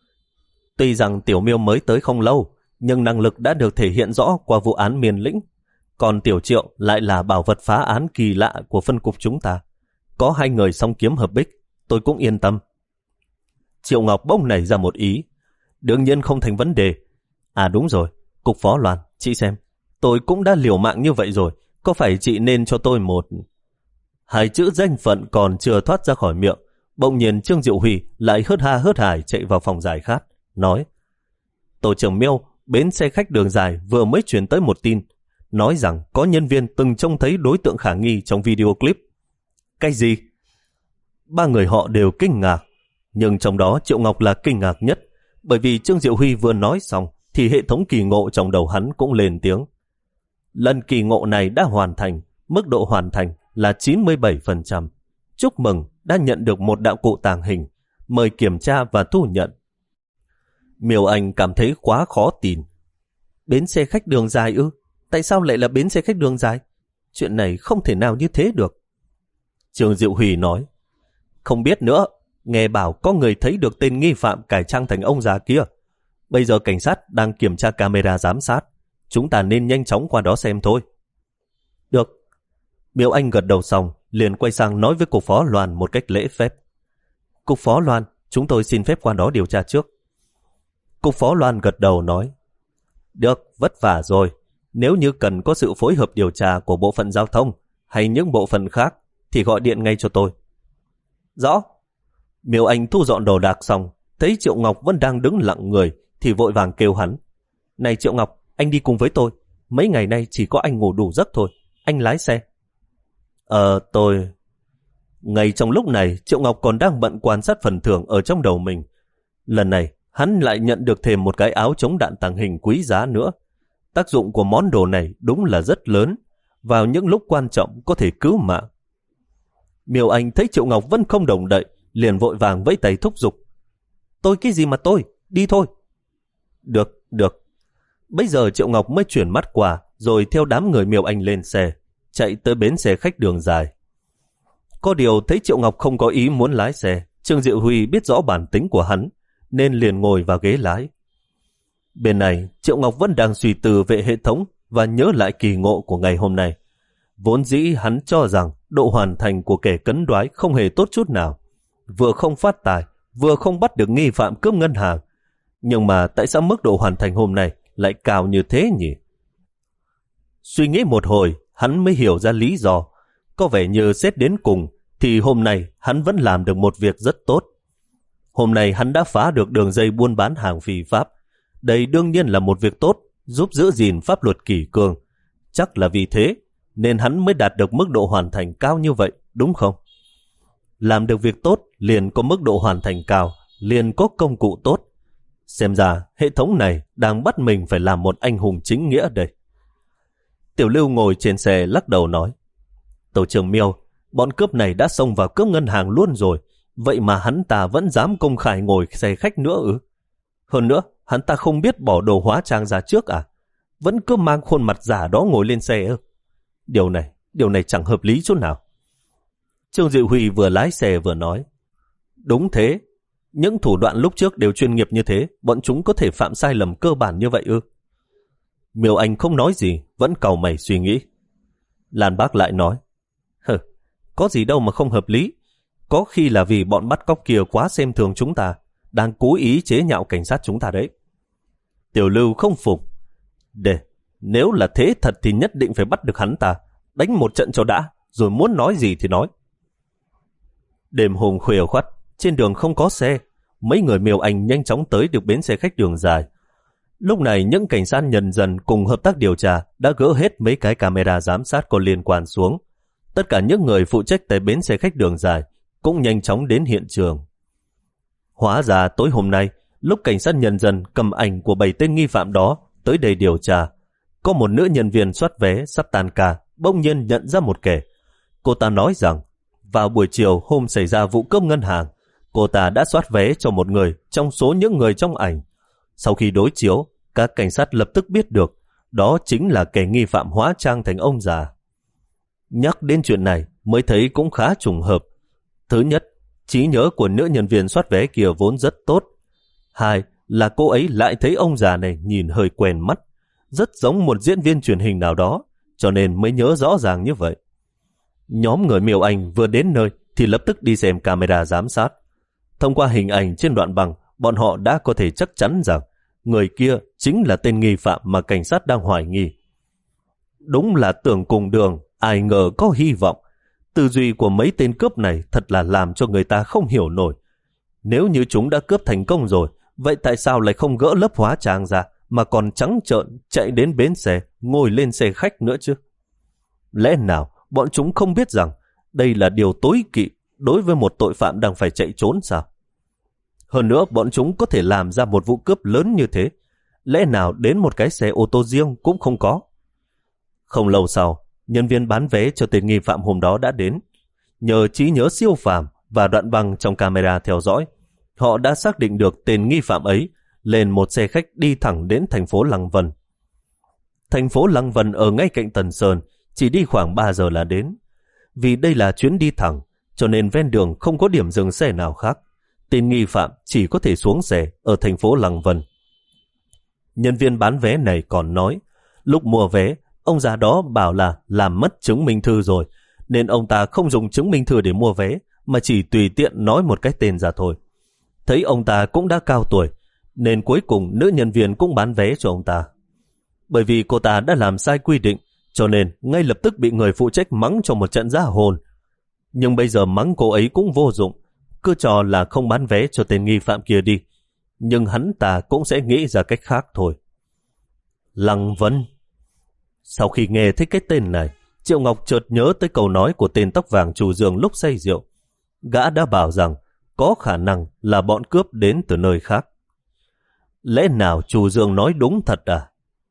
Tuy rằng Tiểu Miêu mới tới không lâu, nhưng năng lực đã được thể hiện rõ qua vụ án Miền Lĩnh. Còn Tiểu Triệu lại là bảo vật phá án kỳ lạ của phân cục chúng ta. Có hai người song kiếm hợp bích, tôi cũng yên tâm. Triệu Ngọc bỗng nảy ra một ý. Đương nhiên không thành vấn đề. À đúng rồi, Cục Phó Loan, chị xem. Tôi cũng đã liều mạng như vậy rồi. Có phải chị nên cho tôi một... Hai chữ danh phận còn chưa thoát ra khỏi miệng. Bỗng nhiên Trương Diệu Huy lại hớt ha hớt hải chạy vào phòng giải khát. Nói, Tổ trưởng Miêu, bến xe khách Đường Dài vừa mới truyền tới một tin. Nói rằng có nhân viên từng trông thấy đối tượng khả nghi trong video clip. Cái gì? Ba người họ đều kinh ngạc. Nhưng trong đó Triệu Ngọc là kinh ngạc nhất. Bởi vì Trương Diệu Huy vừa nói xong thì hệ thống kỳ ngộ trong đầu hắn cũng lên tiếng. Lần kỳ ngộ này đã hoàn thành. Mức độ hoàn thành là chín mươi bảy phần trăm. Chúc mừng đã nhận được một đạo cụ tàng hình. Mời kiểm tra và thu nhận. Miêu Anh cảm thấy quá khó tin. Bến xe khách Đường Dài ư? Tại sao lại là bến xe khách Đường Dài? Chuyện này không thể nào như thế được. Trương Diệu Huy nói, không biết nữa. Nghe bảo có người thấy được tên nghi phạm cải trang thành ông già kia. Bây giờ cảnh sát đang kiểm tra camera giám sát. Chúng ta nên nhanh chóng qua đó xem thôi. Được. Miêu Anh gật đầu xong, liền quay sang nói với Cục Phó Loan một cách lễ phép. Cục Phó Loan, chúng tôi xin phép qua đó điều tra trước. Cục Phó Loan gật đầu nói, được, vất vả rồi. Nếu như cần có sự phối hợp điều tra của bộ phận giao thông hay những bộ phận khác thì gọi điện ngay cho tôi. Rõ. Miêu Anh thu dọn đồ đạc xong, thấy Triệu Ngọc vẫn đang đứng lặng người thì vội vàng kêu hắn. Này Triệu Ngọc, anh đi cùng với tôi. Mấy ngày nay chỉ có anh ngủ đủ giấc thôi. Anh lái xe. Ờ, tôi... Ngay trong lúc này, Triệu Ngọc còn đang bận quan sát phần thưởng ở trong đầu mình. Lần này, hắn lại nhận được thêm một cái áo chống đạn tàng hình quý giá nữa. Tác dụng của món đồ này đúng là rất lớn. Vào những lúc quan trọng có thể cứu mạng. Miêu Anh thấy Triệu Ngọc vẫn không động đậy, liền vội vàng vẫy tay thúc giục. Tôi cái gì mà tôi, đi thôi. Được, được. Bây giờ Triệu Ngọc mới chuyển mắt qua, rồi theo đám người Miêu Anh lên xe, chạy tới bến xe khách Đường Dài. Có điều thấy Triệu Ngọc không có ý muốn lái xe, Trương Diệu Huy biết rõ bản tính của hắn, nên liền ngồi vào ghế lái. Bên này, Triệu Ngọc vẫn đang suy tư về hệ thống và nhớ lại kỳ ngộ của ngày hôm nay. Vốn dĩ hắn cho rằng độ hoàn thành của kẻ cấn đoái không hề tốt chút nào. Vừa không phát tài, vừa không bắt được nghi phạm cướp ngân hàng. Nhưng mà tại sao mức độ hoàn thành hôm nay lại cao như thế nhỉ? Suy nghĩ một hồi, hắn mới hiểu ra lý do. Có vẻ như xét đến cùng, thì hôm nay hắn vẫn làm được một việc rất tốt. Hôm nay hắn đã phá được đường dây buôn bán hàng phi pháp. Đây đương nhiên là một việc tốt, giúp giữ gìn pháp luật kỷ cương. Chắc là vì thế, nên hắn mới đạt được mức độ hoàn thành cao như vậy, đúng không? Làm được việc tốt, liền có mức độ hoàn thành cao, liền có công cụ tốt. Xem ra, hệ thống này đang bắt mình phải làm một anh hùng chính nghĩa đây. Tiểu Lưu ngồi trên xe lắc đầu nói, Tổ trưởng Miêu, bọn cướp này đã xông vào cướp ngân hàng luôn rồi, vậy mà hắn ta vẫn dám công khai ngồi xe khách nữa ư? Hơn nữa, hắn ta không biết bỏ đồ hóa trang ra trước à? Vẫn cứ mang khuôn mặt giả đó ngồi lên xe ư? Điều này, điều này chẳng hợp lý chút nào. Trương Diệu Huy vừa lái xe vừa nói, đúng thế, những thủ đoạn lúc trước đều chuyên nghiệp như thế, bọn chúng có thể phạm sai lầm cơ bản như vậy ư? Miêu Anh không nói gì, vẫn cau mày suy nghĩ. Lan Bác lại nói, hừ, có gì đâu mà không hợp lý. Có khi là vì bọn bắt cóc kia quá xem thường chúng ta, đang cố ý chế nhạo cảnh sát chúng ta đấy. Tiểu Lưu không phục. Để, nếu là thế thật thì nhất định phải bắt được hắn ta, đánh một trận cho đã, rồi muốn nói gì thì nói. Đêm hôm khuya khoắt, trên đường không có xe, mấy người Miêu Anh nhanh chóng tới được bến xe khách Đường Dài. Lúc này những cảnh sát nhân dân cùng hợp tác điều tra đã gỡ hết mấy cái camera giám sát có liên quan xuống. Tất cả những người phụ trách tại bến xe khách Đường Dài cũng nhanh chóng đến hiện trường. Hóa ra tối hôm nay Lúc cảnh sát nhân dân cầm ảnh của bảy tên nghi phạm đó tới đây điều tra, có một nữ nhân viên soát vé sắp tan ca bỗng nhiên nhận ra một kẻ. Cô ta nói rằng vào buổi chiều hôm xảy ra vụ cướp ngân hàng, cô ta đã soát vé cho một người trong số những người trong ảnh. Sau khi đối chiếu, các cảnh sát lập tức biết được đó chính là kẻ nghi phạm hóa trang thành ông già. Nhắc đến chuyện này mới thấy cũng khá trùng hợp. Thứ nhất, trí nhớ của nữ nhân viên soát vé kia vốn rất tốt. Hai là cô ấy lại thấy ông già này nhìn hơi quen mắt, rất giống một diễn viên truyền hình nào đó, cho nên mới nhớ rõ ràng như vậy. Nhóm người Miêu Anh vừa đến nơi thì lập tức đi xem camera giám sát. Thông qua hình ảnh trên đoạn băng, bọn họ đã có thể chắc chắn rằng người kia chính là tên nghi phạm mà cảnh sát đang hoài nghi. Đúng là tưởng cùng đường, ai ngờ có hy vọng. Tư duy của mấy tên cướp này thật là làm cho người ta không hiểu nổi. Nếu như chúng đã cướp thành công rồi, vậy tại sao lại không gỡ lớp hóa trang ra mà còn trắng trợn chạy đến bến xe, ngồi lên xe khách nữa chứ? Lẽ nào bọn chúng không biết rằng đây là điều tối kỵ đối với một tội phạm đang phải chạy trốn sao? Hơn nữa bọn chúng có thể làm ra một vụ cướp lớn như thế, lẽ nào đến một cái xe ô tô riêng cũng không có? Không lâu sau, nhân viên bán vé cho tên nghi phạm hôm đó đã đến. Nhờ trí nhớ siêu phàm và đoạn băng trong camera theo dõi, họ đã xác định được tên nghi phạm ấy lên một xe khách đi thẳng đến thành phố Lăng Vân. Thành phố Lăng Vân ở ngay cạnh Tần Sơn, chỉ đi khoảng ba giờ là đến. Vì đây là chuyến đi thẳng, cho nên ven đường không có điểm dừng xe nào khác. Tên nghi phạm chỉ có thể xuống xe ở thành phố Lăng Vân. Nhân viên bán vé này còn nói, lúc mua vé, ông già đó bảo là làm mất chứng minh thư rồi, nên ông ta không dùng chứng minh thư để mua vé, mà chỉ tùy tiện nói một cái tên ra thôi. Thấy ông ta cũng đã cao tuổi, nên cuối cùng nữ nhân viên cũng bán vé cho ông ta. Bởi vì cô ta đã làm sai quy định, cho nên ngay lập tức bị người phụ trách mắng cho một trận ra hồn. Nhưng bây giờ mắng cô ấy cũng vô dụng, cứ cho là không bán vé cho tên nghi phạm kia đi. Nhưng hắn ta cũng sẽ nghĩ ra cách khác thôi. Lăng Vân. Sau khi nghe thấy cái tên này, Triệu Ngọc chợt nhớ tới câu nói của tên tóc vàng chủ giường lúc say rượu. Gã đã bảo rằng có khả năng là bọn cướp đến từ nơi khác. Lẽ nào chủ giường nói đúng thật à?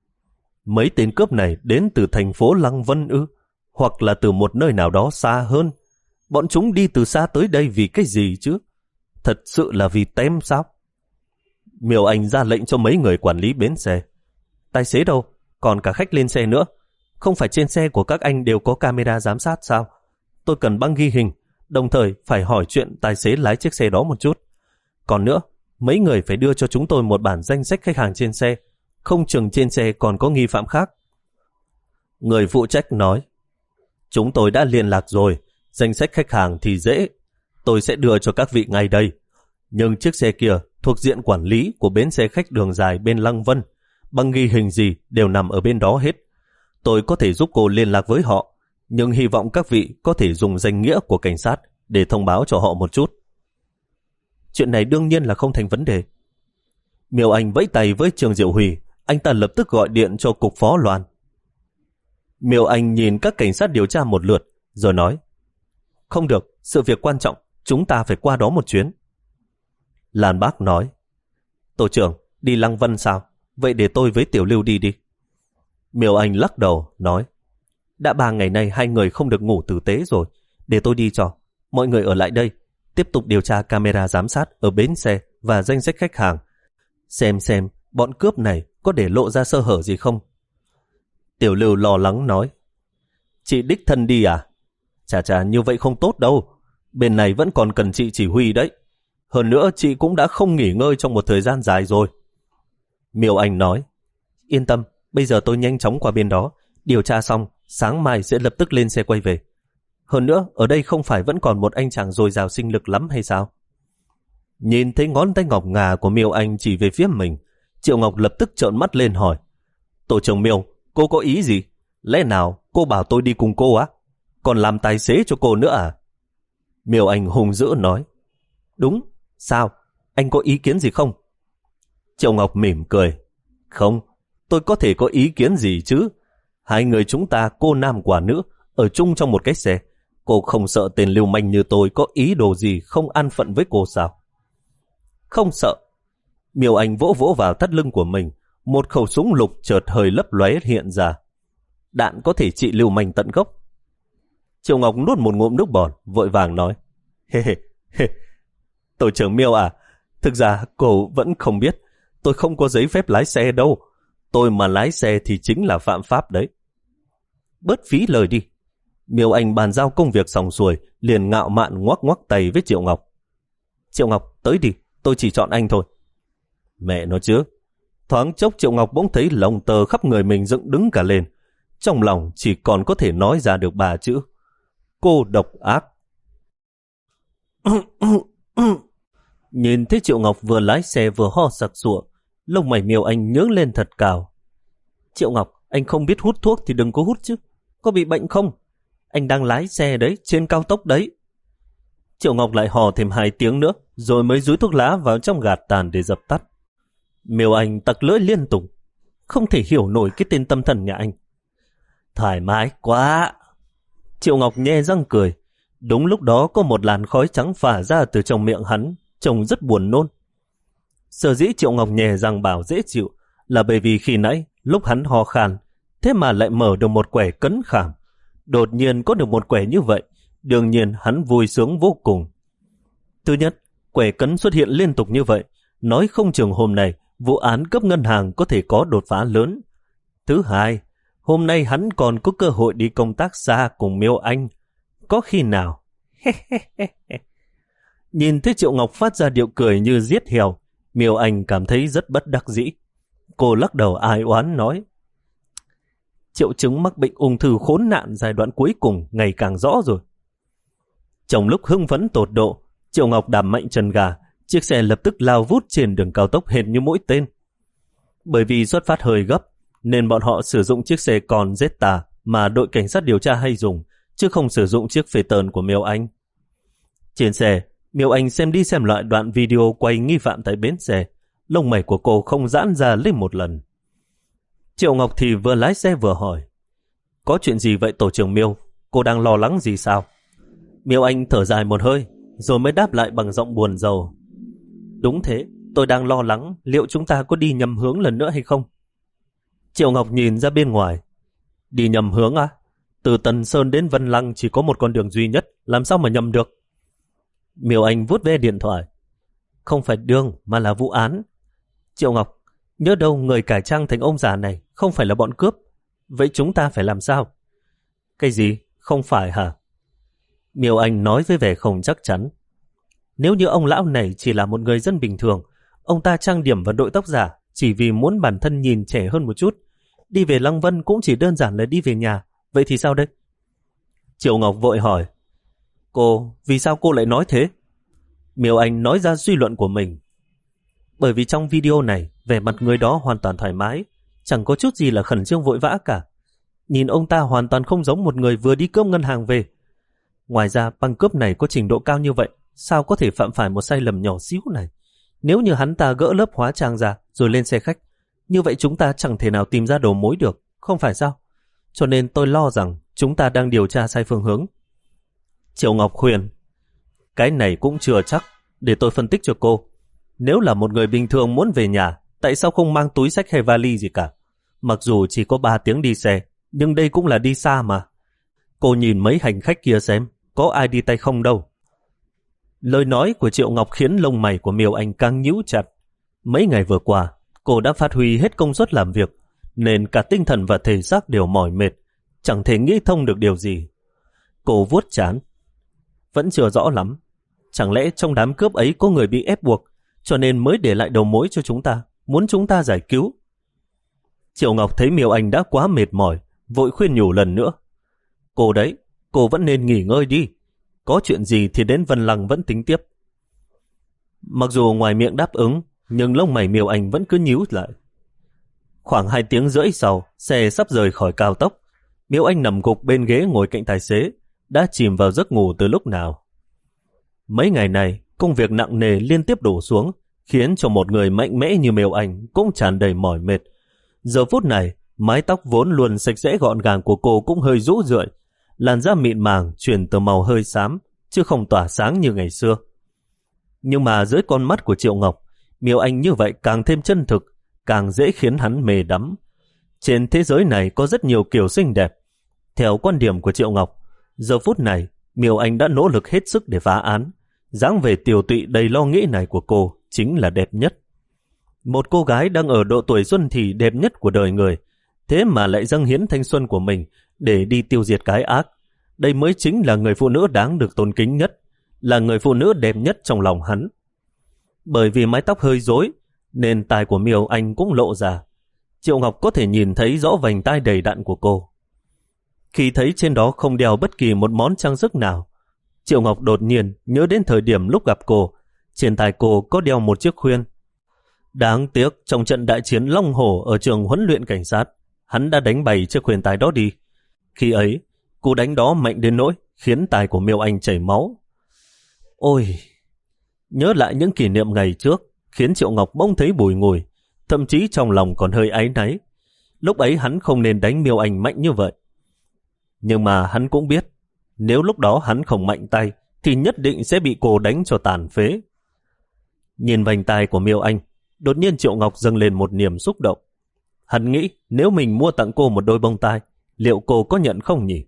Mấy tên cướp này đến từ thành phố Lăng Vân ư? Hoặc là từ một nơi nào đó xa hơn? Bọn chúng đi từ xa tới đây vì cái gì chứ? Thật sự là vì tem sao? Miêu Anh ra lệnh cho mấy người quản lý bến xe. Tài xế đâu? Còn cả khách lên xe nữa. Không phải trên xe của các anh đều có camera giám sát sao? Tôi cần băng ghi hình, đồng thời phải hỏi chuyện tài xế lái chiếc xe đó một chút. Còn nữa, mấy người phải đưa cho chúng tôi một bản danh sách khách hàng trên xe. Không chừng trên xe còn có nghi phạm khác. Người phụ trách nói, chúng tôi đã liên lạc rồi, danh sách khách hàng thì dễ, tôi sẽ đưa cho các vị ngay đây. Nhưng chiếc xe kia thuộc diện quản lý của bến xe khách đường dài bên Lăng Vân, băng ghi hình gì đều nằm ở bên đó hết. Tôi có thể giúp cô liên lạc với họ, nhưng hy vọng các vị có thể dùng danh nghĩa của cảnh sát để thông báo cho họ một chút. Chuyện này đương nhiên là không thành vấn đề. Miêu Anh vẫy tay với Trương Diệu Huy, anh ta lập tức gọi điện cho cục phó Loan. Miêu Anh nhìn các cảnh sát điều tra một lượt, rồi nói, không được, sự việc quan trọng, chúng ta phải qua đó một chuyến. Lan Bác nói, tổ trưởng, đi Lăng Vân sao? Vậy để tôi với Tiểu Lưu đi đi. Miêu Anh lắc đầu, nói, đã ba ngày nay hai người không được ngủ tử tế rồi, để tôi đi cho. Mọi người ở lại đây, tiếp tục điều tra camera giám sát ở bến xe và danh sách khách hàng. Xem xem bọn cướp này có để lộ ra sơ hở gì không. Tiểu Lưu lo lắng nói, chị đích thân đi à? Chà chà, như vậy không tốt đâu. Bên này vẫn còn cần chị chỉ huy đấy. Hơn nữa chị cũng đã không nghỉ ngơi trong một thời gian dài rồi. Miêu Anh nói, yên tâm, bây giờ tôi nhanh chóng qua bên đó, điều tra xong, sáng mai sẽ lập tức lên xe quay về. Hơn nữa, ở đây không phải vẫn còn một anh chàng dồi dào sinh lực lắm hay sao? Nhìn thấy ngón tay ngọc ngà của Miêu Anh chỉ về phía mình, Triệu Ngọc lập tức trợn mắt lên hỏi, tổ trưởng Miêu, cô có ý gì? Lẽ nào cô bảo tôi đi cùng cô á? Còn làm tài xế cho cô nữa à? Miêu Anh hung dữ nói, đúng, sao? Anh có ý kiến gì không? Triệu Ngọc mỉm cười, không, tôi có thể có ý kiến gì chứ? Hai người chúng ta, cô nam quả nữ, ở chung trong một cái xe. Cô không sợ tên lưu manh như tôi có ý đồ gì không an phận với cô sao? Không sợ. Miêu Anh vỗ vỗ vào thắt lưng của mình, một khẩu súng lục chợt hơi lấp lóe hiện ra. Đạn có thể trị lưu manh tận gốc. Triệu Ngọc nuốt một ngụm nước bọt, vội vàng nói, hê hê hê, tổ trưởng Miêu à, thực ra cô vẫn không biết, tôi không có giấy phép lái xe đâu. Tôi mà lái xe thì chính là phạm pháp đấy. Bớt phí lời đi. Miêu Anh bàn giao công việc xong xuôi, liền ngạo mạn ngoắc ngoắc tay với Triệu Ngọc. Triệu Ngọc, tới đi, tôi chỉ chọn anh thôi. Mẹ nó chứ. Thoáng chốc Triệu Ngọc bỗng thấy lông tơ khắp người mình dựng đứng cả lên. Trong lòng chỉ còn có thể nói ra được ba chữ: cô độc ác. Nhìn thấy Triệu Ngọc vừa lái xe vừa ho sặc sụa, lông mày Miêu Anh nhướng lên thật cao. Triệu Ngọc, anh không biết hút thuốc thì đừng có hút chứ. Có bị bệnh không? Anh đang lái xe đấy, trên cao tốc đấy. Triệu Ngọc lại hò thêm hai tiếng nữa, rồi mới dúi thuốc lá vào trong gạt tàn để dập tắt. Miêu Anh tặc lưỡi liên tục, không thể hiểu nổi cái tên tâm thần nhà anh. Thoải mái quá. Triệu Ngọc nhe răng cười. Đúng lúc đó có một làn khói trắng phả ra từ trong miệng hắn, trông rất buồn nôn. Sở dĩ Triệu Ngọc nhè răng bảo dễ chịu là bởi vì khi nãy lúc hắn ho khan, thế mà lại mở được một quẻ cấn khảm. Đột nhiên có được một quẻ như vậy, đương nhiên hắn vui sướng vô cùng. Thứ nhất, quẻ cấn xuất hiện liên tục như vậy, nói không chừng hôm nay vụ án cướp ngân hàng có thể có đột phá lớn. Thứ hai, hôm nay hắn còn có cơ hội đi công tác xa cùng Miêu Anh. Có khi nào? Nhìn thấy Triệu Ngọc phát ra điệu cười như giết heo, Miêu Anh cảm thấy rất bất đắc dĩ. Cô lắc đầu ai oán nói, triệu chứng mắc bệnh ung thư khốn nạn giai đoạn cuối cùng ngày càng rõ rồi. Trong lúc hưng phấn tột độ, Triệu Ngọc đạp mạnh chân gà, chiếc xe lập tức lao vút trên đường cao tốc hệt như mũi tên. Bởi vì xuất phát hơi gấp, nên bọn họ sử dụng chiếc xe con Jetta mà đội cảnh sát điều tra hay dùng, chứ không sử dụng chiếc phê tơn của Miêu Anh. Trên xe, Miêu Anh xem đi xem lại đoạn video quay nghi phạm tại bến xe, lông mày của cô không giãn ra lên một lần. Triệu Ngọc thì vừa lái xe vừa hỏi, có chuyện gì vậy tổ trưởng Miêu? Cô đang lo lắng gì sao? Miêu Anh thở dài một hơi, rồi mới đáp lại bằng giọng buồn rầu. Đúng thế, tôi đang lo lắng liệu chúng ta có đi nhầm hướng lần nữa hay không? Triệu Ngọc nhìn ra bên ngoài. Đi nhầm hướng à? Từ Tần Sơn đến Vân Lăng chỉ có một con đường duy nhất, làm sao mà nhầm được? Miêu Anh vuốt ve điện thoại. Không phải đường mà là vụ án. Triệu Ngọc, nhớ đâu người cải trang thành ông già này không phải là bọn cướp. Vậy chúng ta phải làm sao? Cái gì? Không phải hả? Miêu Anh nói với vẻ không chắc chắn. Nếu như ông lão này chỉ là một người dân bình thường, ông ta trang điểm và đội tóc giả chỉ vì muốn bản thân nhìn trẻ hơn một chút, đi về Lăng Vân cũng chỉ đơn giản là đi về nhà, vậy thì sao đây? Triệu Ngọc vội hỏi, cô, vì sao cô lại nói thế? Miêu Anh nói ra suy luận của mình. Bởi vì trong video này, vẻ mặt người đó hoàn toàn thoải mái, chẳng có chút gì là khẩn trương vội vã cả. Nhìn ông ta hoàn toàn không giống một người vừa đi cướp ngân hàng về. Ngoài ra, băng cướp này có trình độ cao như vậy, sao có thể phạm phải một sai lầm nhỏ xíu này? Nếu như hắn ta gỡ lớp hóa trang ra rồi lên xe khách, như vậy chúng ta chẳng thể nào tìm ra đầu mối được, không phải sao? Cho nên tôi lo rằng chúng ta đang điều tra sai phương hướng. Triệu Ngọc khuyên, cái này cũng chưa chắc, để tôi phân tích cho cô. Nếu là một người bình thường muốn về nhà, tại sao không mang túi xách hay vali gì cả? Mặc dù chỉ có ba tiếng đi xe, nhưng đây cũng là đi xa mà. Cô nhìn mấy hành khách kia xem, có ai đi tay không đâu. Lời nói của Triệu Ngọc khiến lông mày của Miêu Anh càng nhíu chặt. Mấy ngày vừa qua, cô đã phát huy hết công suất làm việc, nên cả tinh thần và thể xác đều mỏi mệt, chẳng thể nghĩ thông được điều gì. Cô vuốt trán. Vẫn chưa rõ lắm. Chẳng lẽ trong đám cướp ấy có người bị ép buộc, cho nên mới để lại đầu mối cho chúng ta, muốn chúng ta giải cứu? Triệu Ngọc thấy Miêu Anh đã quá mệt mỏi, vội khuyên nhủ lần nữa. Cô đấy, cô vẫn nên nghỉ ngơi đi. Có chuyện gì thì đến Vân Lăng vẫn tính tiếp. Mặc dù ngoài miệng đáp ứng, nhưng lông mày Miêu Anh vẫn cứ nhíu lại. Khoảng hai tiếng rưỡi sau, xe sắp rời khỏi cao tốc. Miêu Anh nằm gục bên ghế ngồi cạnh tài xế, đã chìm vào giấc ngủ từ lúc nào. Mấy ngày này, công việc nặng nề liên tiếp đổ xuống, khiến cho một người mạnh mẽ như Miêu Anh cũng tràn đầy mỏi mệt. Giờ phút này, mái tóc vốn luôn sạch sẽ gọn gàng của cô cũng hơi rũ rượi, làn da mịn màng chuyển từ màu hơi xám, chứ không tỏa sáng như ngày xưa. Nhưng mà dưới con mắt của Triệu Ngọc, Miêu Anh như vậy càng thêm chân thực, càng dễ khiến hắn mê đắm. Trên thế giới này có rất nhiều kiểu xinh đẹp. Theo quan điểm của Triệu Ngọc, giờ phút này Miêu Anh đã nỗ lực hết sức để phá án. Dáng vẻ tiều tụy đầy lo nghĩ này của cô chính là đẹp nhất. Một cô gái đang ở độ tuổi xuân thì đẹp nhất của đời người, thế mà lại dâng hiến thanh xuân của mình để đi tiêu diệt cái ác. Đây mới chính là người phụ nữ đáng được tôn kính nhất, là người phụ nữ đẹp nhất trong lòng hắn. Bởi vì mái tóc hơi rối nên tai của Miêu Anh cũng lộ ra. Triệu Ngọc có thể nhìn thấy rõ vành tai đầy đặn của cô. Khi thấy trên đó không đeo bất kỳ một món trang sức nào, Triệu Ngọc đột nhiên nhớ đến thời điểm lúc gặp cô, trên tai cô có đeo một chiếc khuyên. Đáng tiếc trong trận đại chiến Long Hổ ở trường huấn luyện cảnh sát, hắn đã đánh bày chiếc khuyên tai đó đi. Khi ấy, cú đánh đó mạnh đến nỗi khiến tai của Miêu Anh chảy máu. Ôi! Nhớ lại những kỷ niệm ngày trước khiến Triệu Ngọc bỗng thấy bùi ngùi, thậm chí trong lòng còn hơi áy náy. Lúc ấy hắn không nên đánh Miêu Anh mạnh như vậy. Nhưng mà hắn cũng biết, nếu lúc đó hắn không mạnh tay thì nhất định sẽ bị cô đánh cho tàn phế. Nhìn vành tai của Miêu Anh, đột nhiên Triệu Ngọc dâng lên một niềm xúc động. Hắn nghĩ nếu mình mua tặng cô một đôi bông tai, liệu cô có nhận không nhỉ?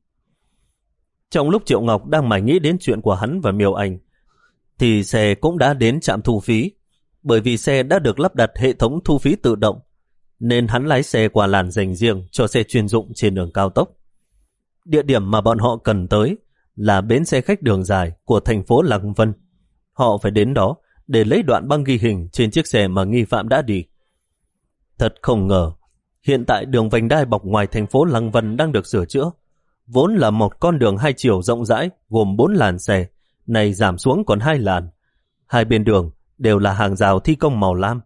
Trong lúc Triệu Ngọc đang mải nghĩ đến chuyện của hắn và Miêu Anh, thì xe cũng đã đến trạm thu phí. Bởi vì xe đã được lắp đặt hệ thống thu phí tự động, nên hắn lái xe qua làn dành riêng cho xe chuyên dụng trên đường cao tốc. Địa điểm mà bọn họ cần tới là bến xe khách đường dài của thành phố Lăng Vân. Họ phải đến đó để lấy đoạn băng ghi hình trên chiếc xe mà nghi phạm đã đi. Thật không ngờ, hiện tại đường vành đai bọc ngoài thành phố Lăng Vân đang được sửa chữa. Vốn là một con đường hai chiều rộng rãi gồm bốn làn xe, này giảm xuống còn hai làn. Hai bên đường đều là hàng rào thi công màu lam.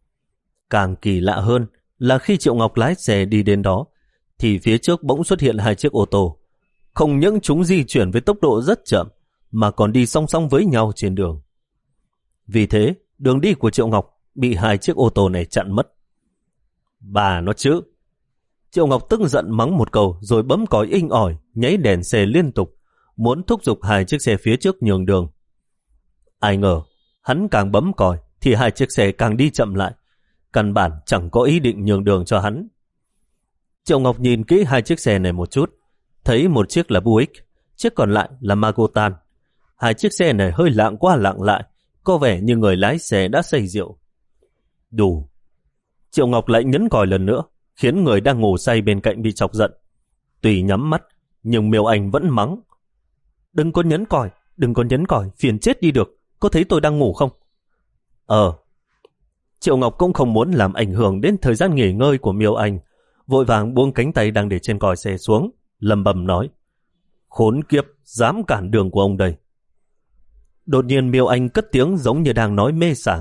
Càng kỳ lạ hơn là khi Triệu Ngọc lái xe đi đến đó, thì phía trước bỗng xuất hiện hai chiếc ô tô. Không những chúng di chuyển với tốc độ rất chậm, mà còn đi song song với nhau trên đường. Vì thế, đường đi của Triệu Ngọc bị hai chiếc ô tô này chặn mất. Bà nó chứ! Triệu Ngọc tức giận mắng một câu rồi bấm còi inh ỏi, nháy đèn xe liên tục, muốn thúc giục hai chiếc xe phía trước nhường đường. Ai ngờ, hắn càng bấm còi thì hai chiếc xe càng đi chậm lại. Căn bản chẳng có ý định nhường đường cho hắn. Triệu Ngọc nhìn kỹ hai chiếc xe này một chút, thấy một chiếc là Buick, chiếc còn lại là Magotan. Hai chiếc xe này hơi lạng qua lạng lại, có vẻ như người lái xe đã say rượu. Đủ. Triệu Ngọc lại nhấn còi lần nữa, khiến người đang ngủ say bên cạnh bị chọc giận. Tuy nhắm mắt, nhưng Miêu Anh vẫn mắng. Đừng có nhấn còi, đừng có nhấn còi, phiền chết đi được. Có thấy tôi đang ngủ không? Ờ. Triệu Ngọc cũng không muốn làm ảnh hưởng đến thời gian nghỉ ngơi của Miêu Anh, vội vàng buông cánh tay đang để trên còi xe xuống, lầm bầm nói. Khốn kiếp, dám cản đường của ông đây. Đột nhiên Miêu Anh cất tiếng giống như đang nói mê sảng.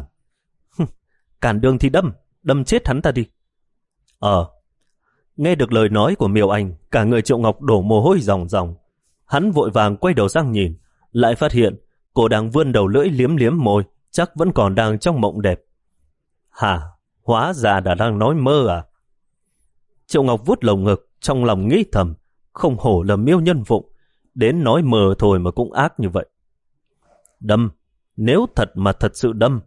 Cản đường thì đâm, đâm chết hắn ta đi. Ờ. Nghe được lời nói của Miêu Anh, cả người Triệu Ngọc đổ mồ hôi ròng ròng. Hắn vội vàng quay đầu sang nhìn, lại phát hiện cô đang vươn đầu lưỡi liếm liếm môi, chắc vẫn còn đang trong mộng đẹp. Hả? Hóa ra đã đang nói mơ à? Triệu Ngọc vuốt lồng ngực, trong lòng nghĩ thầm, không hổ là Miêu nhân phụng, đến nói mơ thôi mà cũng ác như vậy. Đâm, nếu thật mà thật sự đâm.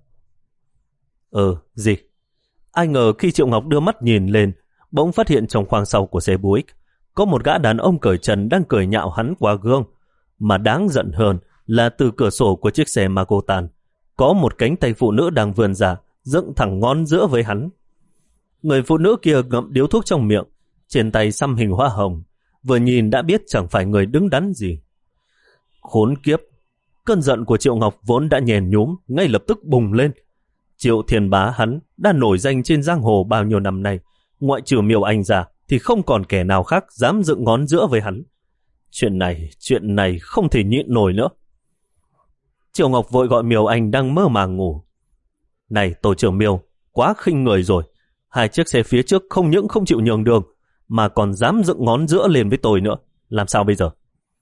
Ừ, gì? Ai ngờ khi Triệu Ngọc đưa mắt nhìn lên, bỗng phát hiện trong khoang sau của xe Buick có một gã đàn ông cởi trần đang cười nhạo hắn qua gương. Mà đáng giận hơn là từ cửa sổ của chiếc xe Magotan có một cánh tay phụ nữ đang vươn ra, dựng thẳng ngón giữa với hắn. Người phụ nữ kia ngậm điếu thuốc trong miệng, trên tay xăm hình hoa hồng, vừa nhìn đã biết chẳng phải người đứng đắn gì. Khốn kiếp! Cơn giận của Triệu Ngọc vốn đã nhèn nhúm, ngay lập tức bùng lên. Triệu Thiên Bá hắn đã nổi danh trên giang hồ bao nhiêu năm nay, ngoại trừ Miêu Anh ra thì không còn kẻ nào khác dám dựng ngón giữa với hắn. Chuyện này, chuyện này không thể nhịn nổi nữa. Triệu Ngọc vội gọi Miêu Anh đang mơ màng ngủ. Này tổ trưởng Miêu, quá khinh người rồi. Hai chiếc xe phía trước không những không chịu nhường đường, mà còn dám dựng ngón giữa lên với tôi nữa. Làm sao bây giờ?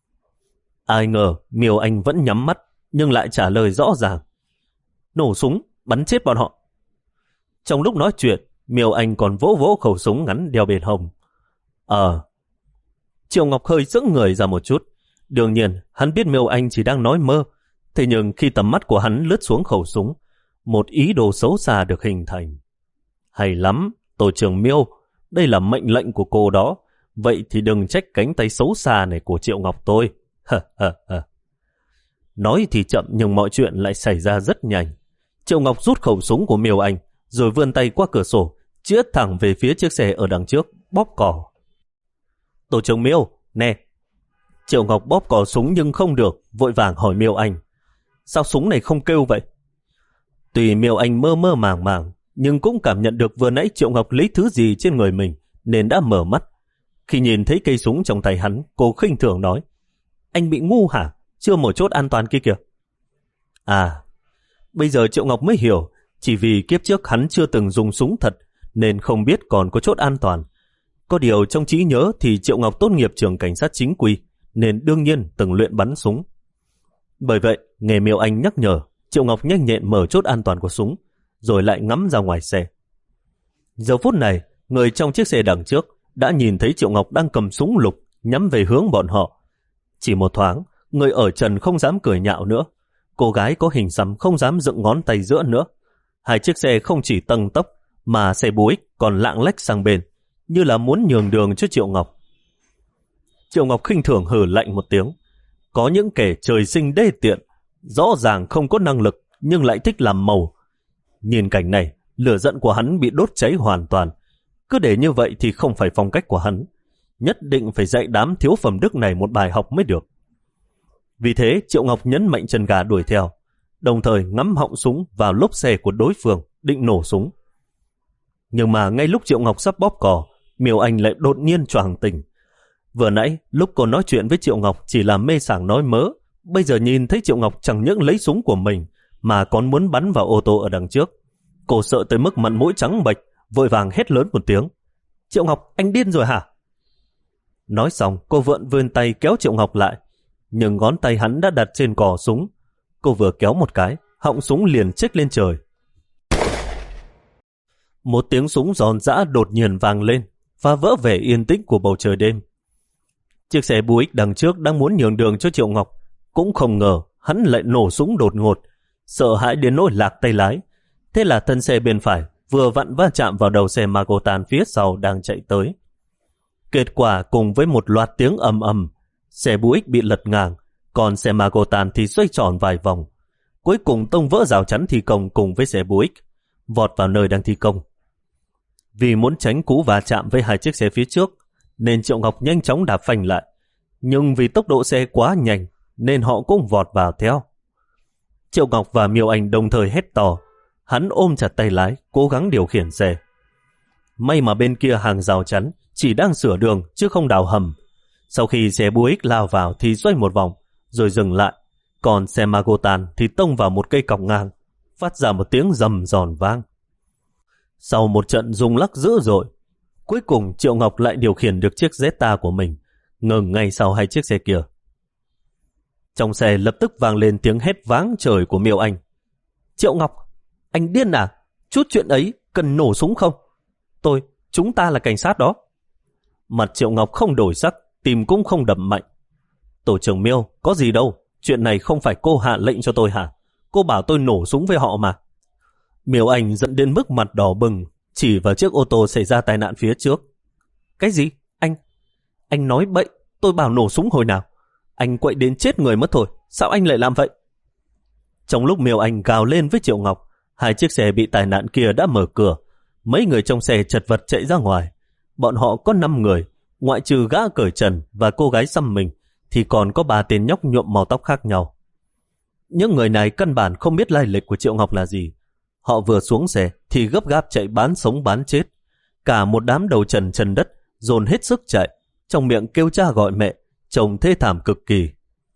Ai ngờ Miêu Anh vẫn nhắm mắt, nhưng lại trả lời rõ ràng. Nổ súng, bắn chết bọn họ. Trong lúc nói chuyện, Miêu Anh còn vỗ vỗ khẩu súng ngắn đeo bên hông. Ờ. Triệu Ngọc hơi sững người ra một chút. Đương nhiên, hắn biết Miêu Anh chỉ đang nói mơ. Thế nhưng khi tầm mắt của hắn lướt xuống khẩu súng, một ý đồ xấu xa được hình thành. Hay lắm, tổ trưởng Miêu, đây là mệnh lệnh của cô đó, vậy thì đừng trách cánh tay xấu xa này của Triệu Ngọc tôi. Nói thì chậm nhưng mọi chuyện lại xảy ra rất nhanh. Triệu Ngọc rút khẩu súng của Miêu Anh, rồi vươn tay qua cửa sổ, chĩa thẳng về phía chiếc xe ở đằng trước, bóp cò. Tổ trưởng Miêu, nè. Triệu Ngọc bóp cò súng nhưng không được, vội vàng hỏi Miêu Anh. Sao súng này không kêu vậy? Tuy Miêu Anh mơ mơ màng màng, nhưng cũng cảm nhận được vừa nãy Triệu Ngọc lấy thứ gì trên người mình, nên đã mở mắt. Khi nhìn thấy cây súng trong tay hắn, cô khinh thường nói, anh bị ngu hả? Chưa mở chốt an toàn kia kìa. À, bây giờ Triệu Ngọc mới hiểu, chỉ vì kiếp trước hắn chưa từng dùng súng thật, nên không biết còn có chốt an toàn. Có điều trong trí nhớ thì Triệu Ngọc tốt nghiệp trường cảnh sát chính quy, nên đương nhiên từng luyện bắn súng. Bởi vậy, nghe Miêu Anh nhắc nhở, Triệu Ngọc nhanh nhẹn mở chốt an toàn của súng, rồi lại ngắm ra ngoài xe. Giờ phút này, người trong chiếc xe đằng trước đã nhìn thấy Triệu Ngọc đang cầm súng lục nhắm về hướng bọn họ. Chỉ một thoáng, người ở trần không dám cười nhạo nữa, cô gái có hình xăm không dám dựng ngón tay giữa nữa. Hai chiếc xe không chỉ tăng tốc, mà xe búa còn lạng lách sang bên, như là muốn nhường đường cho Triệu Ngọc. Triệu Ngọc khinh thường hừ lạnh một tiếng. Có những kẻ trời sinh đê tiện, rõ ràng không có năng lực nhưng lại thích làm màu. Nhìn cảnh này, lửa giận của hắn bị đốt cháy hoàn toàn. Cứ để như vậy thì không phải phong cách của hắn. Nhất định phải dạy đám thiếu phẩm đức này một bài học mới được. Vì thế Triệu Ngọc nhấn mạnh chân gà đuổi theo, đồng thời ngắm họng súng vào lốp xe của đối phương, định nổ súng. Nhưng mà ngay lúc Triệu Ngọc sắp bóp cò, Miêu Anh lại đột nhiên choàng tỉnh. Vừa nãy lúc cô nói chuyện với Triệu Ngọc chỉ là mê sảng nói mớ, bây giờ nhìn thấy Triệu Ngọc chẳng những lấy súng của mình mà còn muốn bắn vào ô tô ở đằng trước. Cô sợ tới mức mặt mũi trắng bệch, vội vàng hét lớn một tiếng. Triệu Ngọc, anh điên rồi hả? Nói xong cô vươn vươn tay kéo Triệu Ngọc lại, nhưng ngón tay hắn đã đặt trên cò súng. Cô vừa kéo một cái, họng súng liền chích lên trời. Một tiếng súng giòn giã đột nhiên vang lên, phá vỡ vẻ yên tĩnh của bầu trời đêm. Chiếc xe Buick đằng trước đang muốn nhường đường cho Triệu Ngọc, cũng không ngờ hắn lại nổ súng đột ngột, sợ hãi đến nỗi lạc tay lái. Thế là thân xe bên phải vừa vặn va chạm vào đầu xe Magotan phía sau đang chạy tới. Kết quả cùng với một loạt tiếng ầm ầm, xe Buick bị lật ngang, còn xe Magotan thì xoay tròn vài vòng. Cuối cùng tông vỡ rào chắn thi công cùng với xe Buick, vọt vào nơi đang thi công. Vì muốn tránh cú va chạm với hai chiếc xe phía trước, nên Triệu Ngọc nhanh chóng đạp phanh lại. Nhưng vì tốc độ xe quá nhanh, nên họ cũng vọt vào theo. Triệu Ngọc và Miêu Anh đồng thời hét to. Hắn ôm chặt tay lái, cố gắng điều khiển xe. May mà bên kia hàng rào chắn chỉ đang sửa đường chứ không đào hầm. Sau khi xe Buick lao vào thì xoay một vòng, rồi dừng lại. Còn xe Magotan thì tông vào một cây cọc ngang, phát ra một tiếng rầm giòn vang. Sau một trận rung lắc dữ dội, cuối cùng Triệu Ngọc lại điều khiển được chiếc Zeta của mình, ngừng ngay sau hai chiếc xe kia. Trong xe lập tức vang lên tiếng hét váng trời của Miêu Anh. Triệu Ngọc, anh điên à? Chút chuyện ấy cần nổ súng không? Tôi, chúng ta là cảnh sát đó. Mặt Triệu Ngọc không đổi sắc, tim cũng không đập mạnh. Tổ trưởng Miêu, có gì đâu, chuyện này không phải cô hạ lệnh cho tôi hả? Cô bảo tôi nổ súng với họ mà. Miêu Anh giận đến mức mặt đỏ bừng, chỉ vào chiếc ô tô xảy ra tai nạn phía trước. Cái gì? Anh? Anh nói bậy, tôi bảo nổ súng hồi nào? Anh quậy đến chết người mất thôi, sao anh lại làm vậy? Trong lúc Miêu Anh gào lên với Triệu Ngọc, hai chiếc xe bị tai nạn kia đã mở cửa. Mấy người trong xe chật vật chạy ra ngoài. Bọn họ có năm người, ngoại trừ gã cởi trần và cô gái xăm mình, thì còn có ba tên nhóc nhuộm màu tóc khác nhau. Những người này căn bản không biết lai lịch của Triệu Ngọc là gì. Họ vừa xuống xe thì gấp gáp chạy bán sống bán chết. Cả một đám đầu trần trần đất dồn hết sức chạy, trong miệng kêu cha gọi mẹ, trông thê thảm cực kỳ.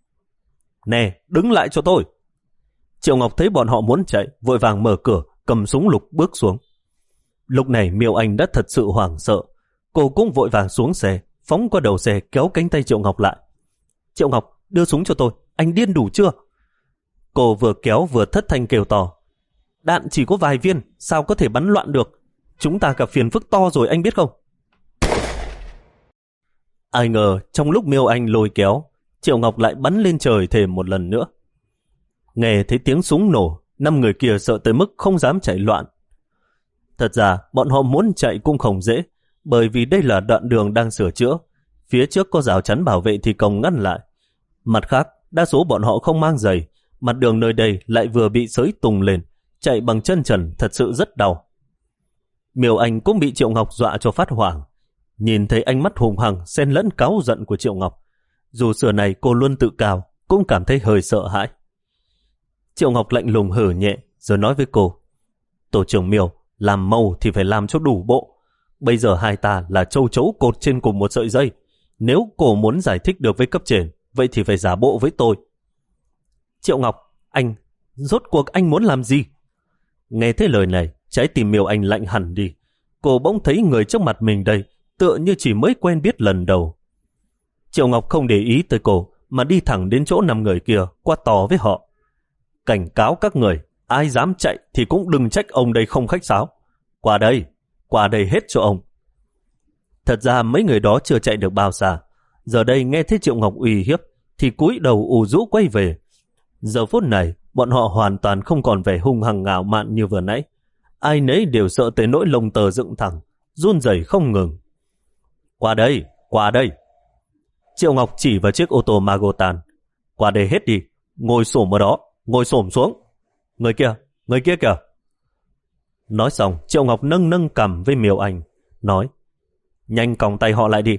Nè, đứng lại cho tôi! Triệu Ngọc thấy bọn họ muốn chạy, vội vàng mở cửa, cầm súng lục bước xuống. Lúc này Miêu Anh đã thật sự hoảng sợ. Cô cũng vội vàng xuống xe, phóng qua đầu xe kéo cánh tay Triệu Ngọc lại. Triệu Ngọc, đưa súng cho tôi, anh điên đủ chưa? Cô vừa kéo vừa thất thanh kêu to. Đạn chỉ có vài viên, sao có thể bắn loạn được? Chúng ta gặp phiền phức to rồi anh biết không? Ai ngờ trong lúc Miêu Anh lôi kéo, Triệu Ngọc lại bắn lên trời thêm một lần nữa. Nghe thấy tiếng súng nổ, Năm người kia sợ tới mức không dám chạy loạn. Thật ra bọn họ muốn chạy cũng không dễ, bởi vì đây là đoạn đường đang sửa chữa. Phía trước có rào chắn bảo vệ thi công ngăn lại. Mặt khác, đa số bọn họ không mang giày, mặt đường nơi đây lại vừa bị xới tùng lên, chạy bằng chân trần thật sự rất đau. Miêu Anh cũng bị Triệu Ngọc dọa cho phát hoảng. Nhìn thấy ánh mắt hùng hằng xen lẫn cáu giận của Triệu Ngọc, dù xưa này cô luôn tự cao, cũng cảm thấy hơi sợ hãi. Triệu Ngọc lạnh lùng hử nhẹ rồi nói với cô: Tổ trưởng Miêu, làm màu thì phải làm cho đủ bộ. Bây giờ hai ta là châu chấu cột trên cùng một sợi dây. Nếu cô muốn giải thích được với cấp trên, vậy thì phải giả bộ với tôi. Triệu Ngọc, anh, rốt cuộc anh muốn làm gì? Nghe thấy lời này, trái tim Miêu Anh lạnh hẳn đi. Cô bỗng thấy người trước mặt mình đây tựa như chỉ mới quen biết lần đầu. Triệu Ngọc không để ý tới cô, mà đi thẳng đến chỗ năm người kia, quát to với họ: Cảnh cáo các người, ai dám chạy thì cũng đừng trách ông đây không khách sáo. Qua đây, qua đây hết cho ông. Thật ra mấy người đó chưa chạy được bao xa, giờ đây nghe thấy Triệu Ngọc uy hiếp thì cúi đầu ù rũ quay về. Giờ phút này, bọn họ hoàn toàn không còn vẻ hung hăng ngạo mạn như vừa nãy. Ai nấy đều sợ tới nỗi lông tơ dựng thẳng, run rẩy không ngừng. Qua đây, qua đây. Triệu Ngọc chỉ vào chiếc ô tô Magotan. Qua đây hết đi, ngồi xổm ở đó, ngồi xổm xuống. Người kia, người kia kìa. Nói xong, Triệu Ngọc nâng nâng cằm với Miêu Anh, nói: Nhanh còng tay họ lại đi.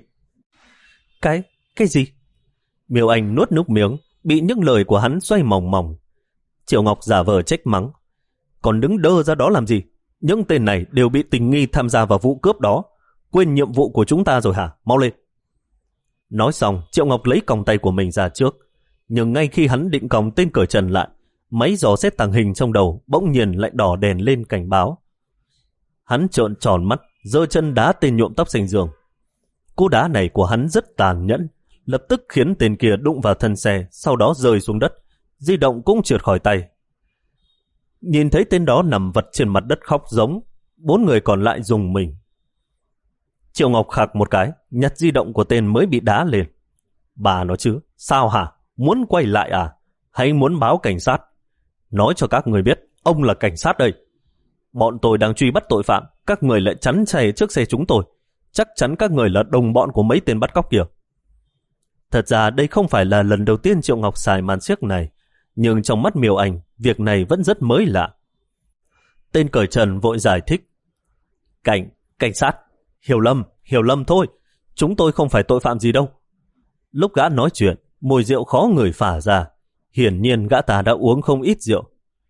Cái, cái gì? Miêu Anh nuốt nước miếng, bị những lời của hắn xoay mòng mòng. Triệu Ngọc giả vờ trách mắng: Còn đứng đơ ra đó làm gì? Những tên này đều bị tình nghi tham gia vào vụ cướp đó. Quên nhiệm vụ của chúng ta rồi hả? Mau lên. Nói xong, Triệu Ngọc lấy còng tay của mình ra trước. Nhưng ngay khi hắn định còng tên Cởi Trần lại, máy dò xét tàng hình trong đầu bỗng nhiên lại đỏ đèn lên cảnh báo. Hắn trợn tròn mắt, giơ chân đá tên nhuộm tóc xanh Dương. Cú đá này của hắn rất tàn nhẫn, lập tức khiến tên kia đụng vào thân xe, sau đó rơi xuống đất, di động cũng trượt khỏi tay. Nhìn thấy tên đó nằm vật trên mặt đất khóc giống, bốn người còn lại rùng mình. Triệu Ngọc khạc một cái, nhặt di động của tên mới bị đá lên. Bà nói chứ, sao hả? Muốn quay lại à? Hay muốn báo cảnh sát? Nói cho các người biết, ông là cảnh sát đây. Bọn tôi đang truy bắt tội phạm, các người lại chắn chạy trước xe chúng tôi. Chắc chắn các người là đồng bọn của mấy tên bắt cóc kia. Thật ra đây không phải là lần đầu tiên Triệu Ngọc xài màn xiếc này, nhưng trong mắt Miêu Anh, việc này vẫn rất mới lạ. Tên Cởi Trần vội giải thích: Cảnh, cảnh sát, hiểu lầm, hiểu lầm thôi. Chúng tôi không phải tội phạm gì đâu. Lúc gã nói chuyện, mùi rượu khó người phả ra. Hiển nhiên gã ta đã uống không ít rượu.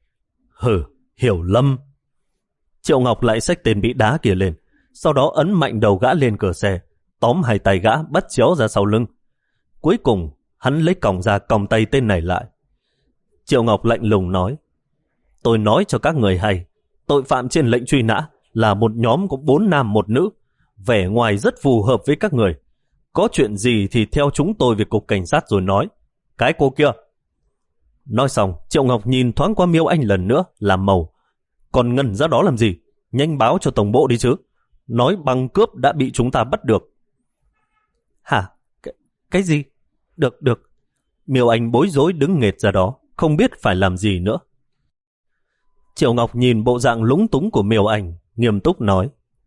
Hừ, hiểu lầm. Triệu Ngọc lại xách tên bị đá kia lên, sau đó ấn mạnh đầu gã lên cửa xe, tóm hai tay gã bắt chéo ra sau lưng. Cuối cùng, hắn lấy còng ra còng tay tên này lại. Triệu Ngọc lạnh lùng nói: Tôi nói cho các người hay, tội phạm trên lệnh truy nã là một nhóm có bốn nam một nữ, vẻ ngoài rất phù hợp với các người. Có chuyện gì thì theo chúng tôi về cục cảnh sát rồi nói. Cái cô kia. Nói xong, Triệu Ngọc nhìn thoáng qua Miêu Anh lần nữa, làm màu. Còn ngẩn ra đó làm gì? Nhanh báo cho tổng bộ đi chứ. Nói băng cướp đã bị chúng ta bắt được. Hả? Cái, cái gì? Được, được. Miêu Anh bối rối đứng nghệt ra đó, không biết phải làm gì nữa. Triệu Ngọc nhìn bộ dạng lúng túng của Miêu Anh, nghiêm túc nói: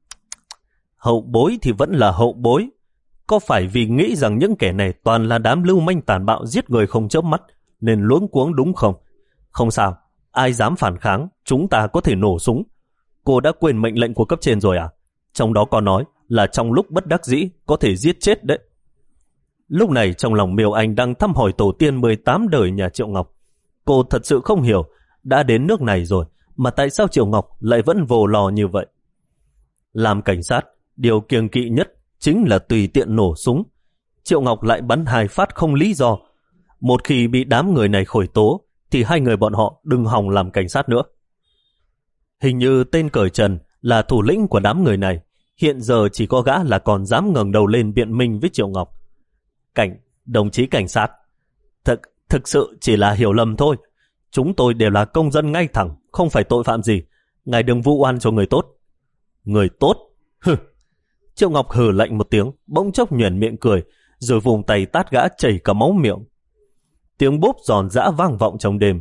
Hậu bối thì vẫn là hậu bối. Có phải vì nghĩ rằng những kẻ này toàn là đám lưu manh tàn bạo giết người không chớp mắt nên luống cuống đúng không? Không sao, ai dám phản kháng, chúng ta có thể nổ súng. Cô đã quên mệnh lệnh của cấp trên rồi à? Trong đó có nói là trong lúc bất đắc dĩ có thể giết chết đấy. Lúc này trong lòng Miêu Anh đang thăm hỏi tổ tiên mười tám đời nhà Triệu Ngọc. Cô thật sự không hiểu, đã đến nước này rồi mà tại sao Triệu Ngọc lại vẫn vồ lò như vậy. Làm cảnh sát, điều kiêng kỵ nhất chính là tùy tiện nổ súng. Triệu Ngọc lại bắn hai phát không lý do. Một khi bị đám người này khởi tố thì hai người bọn họ đừng hòng làm cảnh sát nữa. Hình như tên Cởi Trần là thủ lĩnh của đám người này. Hiện giờ chỉ có gã là còn dám ngẩng đầu lên biện minh với Triệu Ngọc. Cảnh, đồng chí cảnh sát, thực, thực sự chỉ là hiểu lầm thôi. Chúng tôi đều là công dân ngay thẳng, không phải tội phạm gì. Ngài đừng vu oan cho người tốt. Người tốt? Hừ. Triệu Ngọc hừ lạnh một tiếng, bỗng chốc nhoẻn miệng cười, rồi vùng tay tát gã chảy cả máu miệng. Tiếng bốp giòn giã vang vọng trong đêm,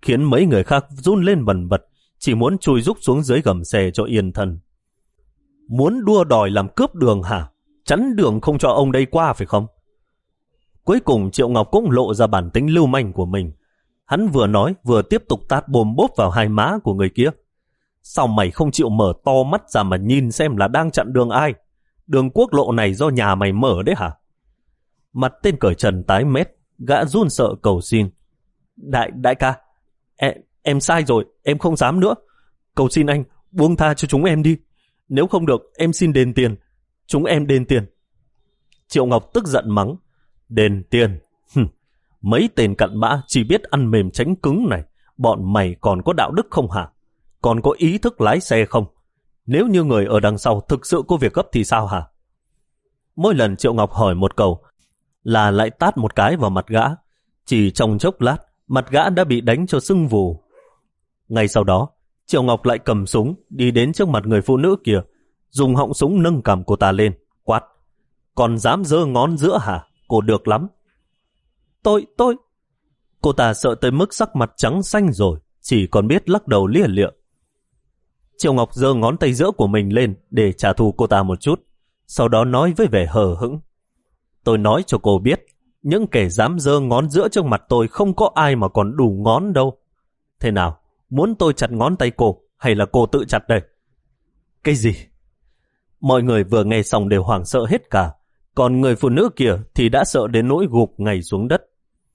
khiến mấy người khác run lên bần bật, chỉ muốn chui rúc xuống dưới gầm xe cho yên thân. Muốn đua đòi làm cướp đường hả? Chắn đường không cho ông đây qua phải không? Cuối cùng Triệu Ngọc cũng lộ ra bản tính lưu manh của mình. Hắn vừa nói vừa tiếp tục tát bồm bốp vào hai má của người kia. Sao mày không chịu mở to mắt ra mà nhìn xem là đang chặn đường ai? Đường quốc lộ này do nhà mày mở đấy hả? Mặt tên cởi trần tái mét, gã run sợ cầu xin. Đại đại ca, em, em sai rồi, em không dám nữa. Cầu xin anh, buông tha cho chúng em đi. Nếu không được, em xin đền tiền. Chúng em đền tiền. Triệu Ngọc tức giận mắng. Đền tiền? Hừm, mấy tên cặn bã chỉ biết ăn mềm tránh cứng này, bọn mày còn có đạo đức không hả? Còn có ý thức lái xe không? Nếu như người ở đằng sau thực sự có việc gấp thì sao hả? Mỗi lần Triệu Ngọc hỏi một câu là lại tát một cái vào mặt gã. Chỉ trong chốc lát, mặt gã đã bị đánh cho sưng vù. Ngay sau đó, Triệu Ngọc lại cầm súng đi đến trước mặt người phụ nữ kia, dùng họng súng nâng cằm cô ta lên, quát. Còn dám giơ ngón giữa hả? Cô được lắm. Tôi, tôi... Cô ta sợ tới mức sắc mặt trắng xanh rồi, chỉ còn biết lắc đầu lia lịa. Triệu Ngọc giơ ngón tay giữa của mình lên để trả thù cô ta một chút, sau đó nói với vẻ hờ hững. Tôi nói cho cô biết, những kẻ dám giơ ngón giữa trước mặt tôi không có ai mà còn đủ ngón đâu. Thế nào, muốn tôi chặt ngón tay cô hay là cô tự chặt đây? Cái gì? Mọi người vừa nghe xong đều hoảng sợ hết cả, còn người phụ nữ kia thì đã sợ đến nỗi gục ngay xuống đất.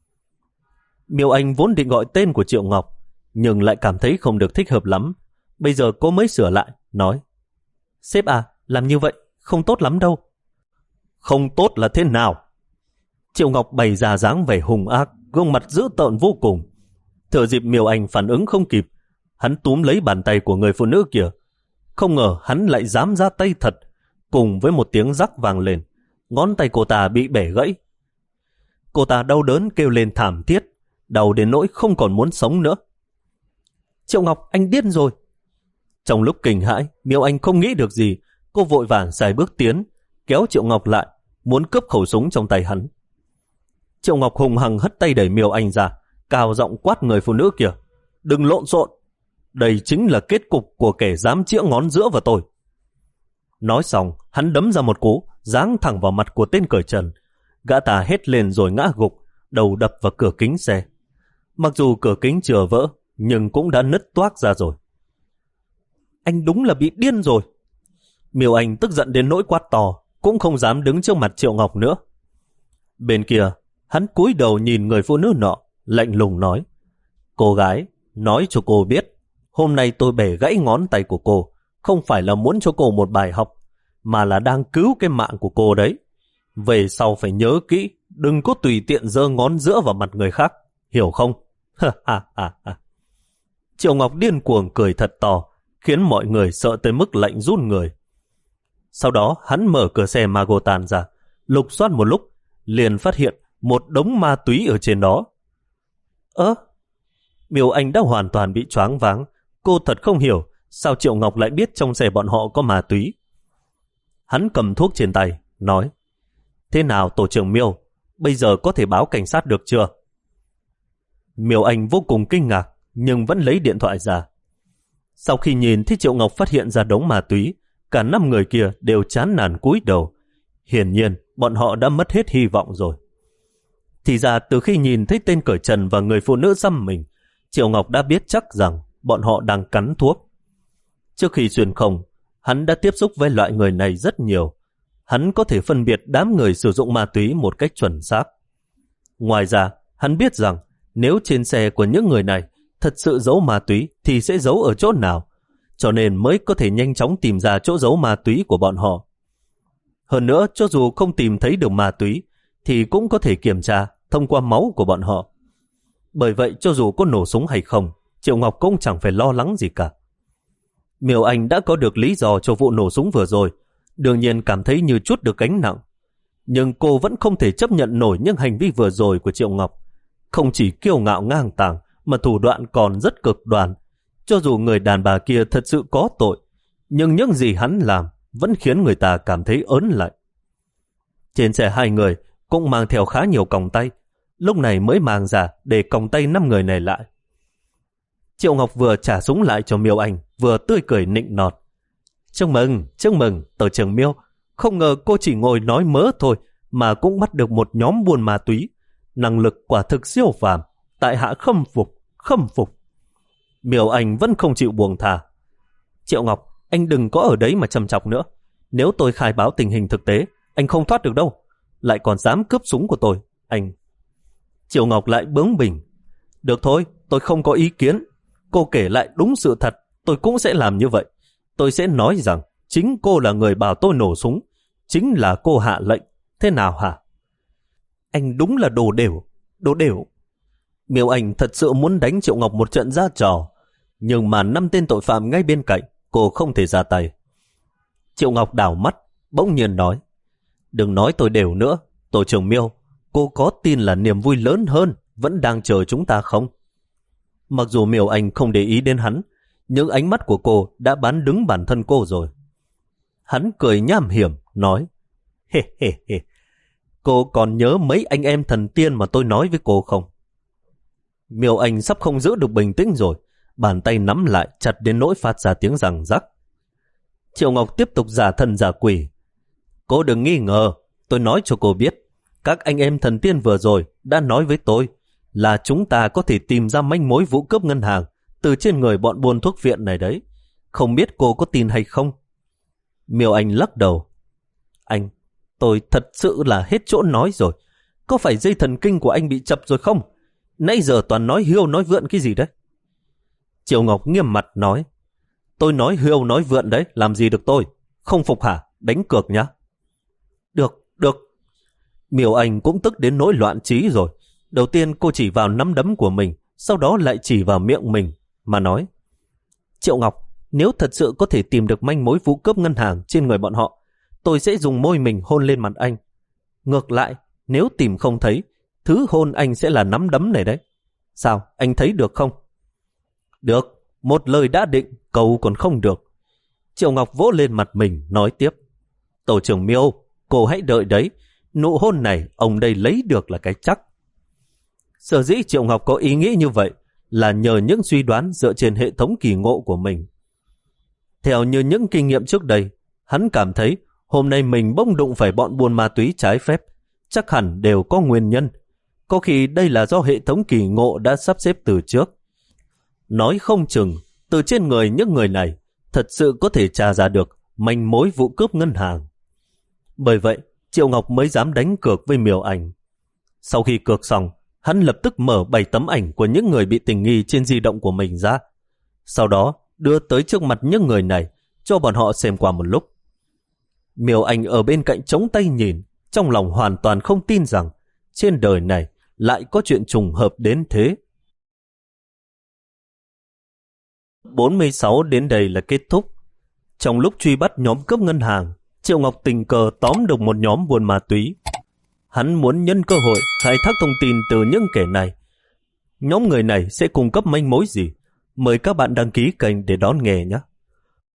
Miêu Anh vốn định gọi tên của Triệu Ngọc, nhưng lại cảm thấy không được thích hợp lắm. Bây giờ cô mới sửa lại, nói. Sếp à, làm như vậy không tốt lắm đâu. Không tốt là thế nào? Triệu Ngọc bày ra dáng vẻ hung ác, gương mặt dữ tợn vô cùng. Thừa dịp Miêu Anh phản ứng không kịp, hắn túm lấy bàn tay của người phụ nữ kia. Không ngờ hắn lại dám ra tay thật. Cùng với một tiếng rắc vang lên, ngón tay cô ta bị bẻ gãy. Cô ta đau đớn kêu lên thảm thiết, đau đến nỗi không còn muốn sống nữa. Triệu Ngọc, anh điên rồi. Trong lúc kinh hãi, Miêu Anh không nghĩ được gì, cô vội vàng xài bước tiến, kéo Triệu Ngọc lại, muốn cướp khẩu súng trong tay hắn. Triệu Ngọc hùng hăng hất tay đẩy Miêu Anh ra, cao giọng quát người phụ nữ kia. Đừng lộn xộn, đây chính là kết cục của kẻ dám chĩa ngón giữa vào tôi. Nói xong, hắn đấm ra một cú, giáng thẳng vào mặt của tên cởi trần. Gã ta hét lên rồi ngã gục, đầu đập vào cửa kính xe. Mặc dù cửa kính chưa vỡ, nhưng cũng đã nứt toác ra rồi. Anh đúng là bị điên rồi. Miêu Anh tức giận đến nỗi quát to, cũng không dám đứng trước mặt Triệu Ngọc nữa. Bên kia, hắn cúi đầu nhìn người phụ nữ nọ, lạnh lùng nói. Cô gái, nói cho cô biết, hôm nay tôi bẻ gãy ngón tay của cô, không phải là muốn cho cô một bài học, mà là đang cứu cái mạng của cô đấy. Về sau phải nhớ kỹ, đừng có tùy tiện giơ ngón giữa vào mặt người khác, hiểu không? Triệu Ngọc điên cuồng cười thật to, khiến mọi người sợ tới mức lạnh run người. Sau đó hắn mở cửa xe Magotan ra, lục soát một lúc, liền phát hiện một đống ma túy ở trên đó. Ơ? Miêu Anh đã hoàn toàn bị choáng váng, cô thật không hiểu sao Triệu Ngọc lại biết trong xe bọn họ có ma túy. Hắn cầm thuốc trên tay, nói. Thế nào tổ trưởng Miêu, bây giờ có thể báo cảnh sát được chưa? Miêu Anh vô cùng kinh ngạc, nhưng vẫn lấy điện thoại ra. Sau khi nhìn thấy Triệu Ngọc phát hiện ra đống ma túy, cả năm người kia đều chán nản cúi đầu. Hiển nhiên, bọn họ đã mất hết hy vọng rồi. Thì ra từ khi nhìn thấy tên cởi trần và người phụ nữ xăm mình, Triệu Ngọc đã biết chắc rằng bọn họ đang cắn thuốc. Trước khi xuyên không, hắn đã tiếp xúc với loại người này rất nhiều. Hắn có thể phân biệt đám người sử dụng ma túy một cách chuẩn xác. Ngoài ra, hắn biết rằng nếu trên xe của những người này thật sự giấu ma túy thì sẽ giấu ở chỗ nào, cho nên mới có thể nhanh chóng tìm ra chỗ giấu ma túy của bọn họ. Hơn nữa, cho dù không tìm thấy được ma túy, thì cũng có thể kiểm tra thông qua máu của bọn họ. Bởi vậy, cho dù có nổ súng hay không, Triệu Ngọc cũng chẳng phải lo lắng gì cả. Miêu Anh đã có được lý do cho vụ nổ súng vừa rồi, đương nhiên cảm thấy như chút được gánh nặng. Nhưng cô vẫn không thể chấp nhận nổi những hành vi vừa rồi của Triệu Ngọc. Không chỉ kiêu ngạo ngang tàng, mà thủ đoạn còn rất cực đoan. Cho dù người đàn bà kia thật sự có tội, nhưng những gì hắn làm vẫn khiến người ta cảm thấy ớn lạnh. Trên xe hai người cũng mang theo khá nhiều còng tay, lúc này mới mang ra để còng tay năm người này lại. Triệu Ngọc vừa trả súng lại cho Miêu Anh, vừa tươi cười nịnh nọt. Chúc mừng, chúc mừng, tổ trưởng Miêu. Không ngờ cô chỉ ngồi nói mớ thôi mà cũng bắt được một nhóm buôn ma túy. Năng lực quả thực siêu phàm, tại hạ khâm phục, khâm phục. Miêu Anh vẫn không chịu buông thà. Triệu Ngọc, anh đừng có ở đấy mà châm chọc nữa. Nếu tôi khai báo tình hình thực tế, anh không thoát được đâu. Lại còn dám cướp súng của tôi, anh. Triệu Ngọc lại bướng bỉnh. Được thôi, tôi không có ý kiến. Cô kể lại đúng sự thật, tôi cũng sẽ làm như vậy. Tôi sẽ nói rằng chính cô là người bảo tôi nổ súng. Chính là cô hạ lệnh. Thế nào hả? Anh đúng là đồ đều, đồ đều. Miêu Anh thật sự muốn đánh Triệu Ngọc một trận ra trò. Nhưng mà năm tên tội phạm ngay bên cạnh, cô không thể ra tay. Triệu Ngọc đảo mắt, bỗng nhiên nói. Đừng nói tôi đều nữa, tổ trưởng Miêu. Cô có tin là niềm vui lớn hơn vẫn đang chờ chúng ta không? Mặc dù Miêu Anh không để ý đến hắn, nhưng ánh mắt của cô đã bán đứng bản thân cô rồi. Hắn cười nham hiểm, nói. Hê hê hê. Cô còn nhớ mấy anh em thần tiên mà tôi nói với cô không? Miêu Anh sắp không giữ được bình tĩnh rồi, bàn tay nắm lại chặt đến nỗi phát ra tiếng răng rắc. Triệu Ngọc tiếp tục giả thần giả quỷ. Cô đừng nghi ngờ, tôi nói cho cô biết, các anh em thần tiên vừa rồi đã nói với tôi là chúng ta có thể tìm ra manh mối vụ cướp ngân hàng từ trên người bọn buôn thuốc viện này đấy. Không biết cô có tin hay không? Miêu Anh lắc đầu. Anh, tôi thật sự là hết chỗ nói rồi. Có phải dây thần kinh của anh bị chập rồi không? Nãy giờ toàn nói hiêu nói vượn cái gì đấy? Triệu Ngọc nghiêm mặt nói. Tôi nói hiêu nói vượn đấy, làm gì được tôi? Không phục hả? Đánh cược nhá. Được, được. Miêu Anh cũng tức đến nỗi loạn trí rồi. Đầu tiên cô chỉ vào nắm đấm của mình, sau đó lại chỉ vào miệng mình, mà nói. Triệu Ngọc, nếu thật sự có thể tìm được manh mối vụ cướp ngân hàng trên người bọn họ, tôi sẽ dùng môi mình hôn lên mặt anh. Ngược lại, nếu tìm không thấy, thứ hôn anh sẽ là nắm đấm này đấy. Sao, anh thấy được không? Được, một lời đã định, cầu còn không được. Triệu Ngọc vỗ lên mặt mình, nói tiếp. Tổ trưởng Miêu, cô hãy đợi đấy. Nụ hôn này, ông đây lấy được là cái chắc. Sở dĩ Triệu Ngọc có ý nghĩ như vậy là nhờ những suy đoán dựa trên hệ thống kỳ ngộ của mình. Theo như những kinh nghiệm trước đây, hắn cảm thấy hôm nay mình bỗng đụng phải bọn buôn ma túy trái phép, chắc hẳn đều có nguyên nhân. Có khi đây là do hệ thống kỳ ngộ đã sắp xếp từ trước. Nói không chừng, từ trên người những người này thật sự có thể tra ra được manh mối vụ cướp ngân hàng. Bởi vậy, Triệu Ngọc mới dám đánh cược với Miêu Anh. Sau khi cược xong, hắn lập tức mở bảy tấm ảnh của những người bị tình nghi trên di động của mình ra. Sau đó, đưa tới trước mặt những người này, cho bọn họ xem qua một lúc. Miêu Anh ở bên cạnh chống tay nhìn, trong lòng hoàn toàn không tin rằng trên đời này lại có chuyện trùng hợp đến thế. bốn mươi sáu đến đây là kết thúc. Trong lúc truy bắt nhóm cướp ngân hàng, Triệu Ngọc tình cờ tóm được một nhóm buôn ma túy. Hắn muốn nhân cơ hội khai thác thông tin từ những kẻ này. Nhóm người này sẽ cung cấp manh mối gì? Mời các bạn đăng ký kênh để đón nghe nhé.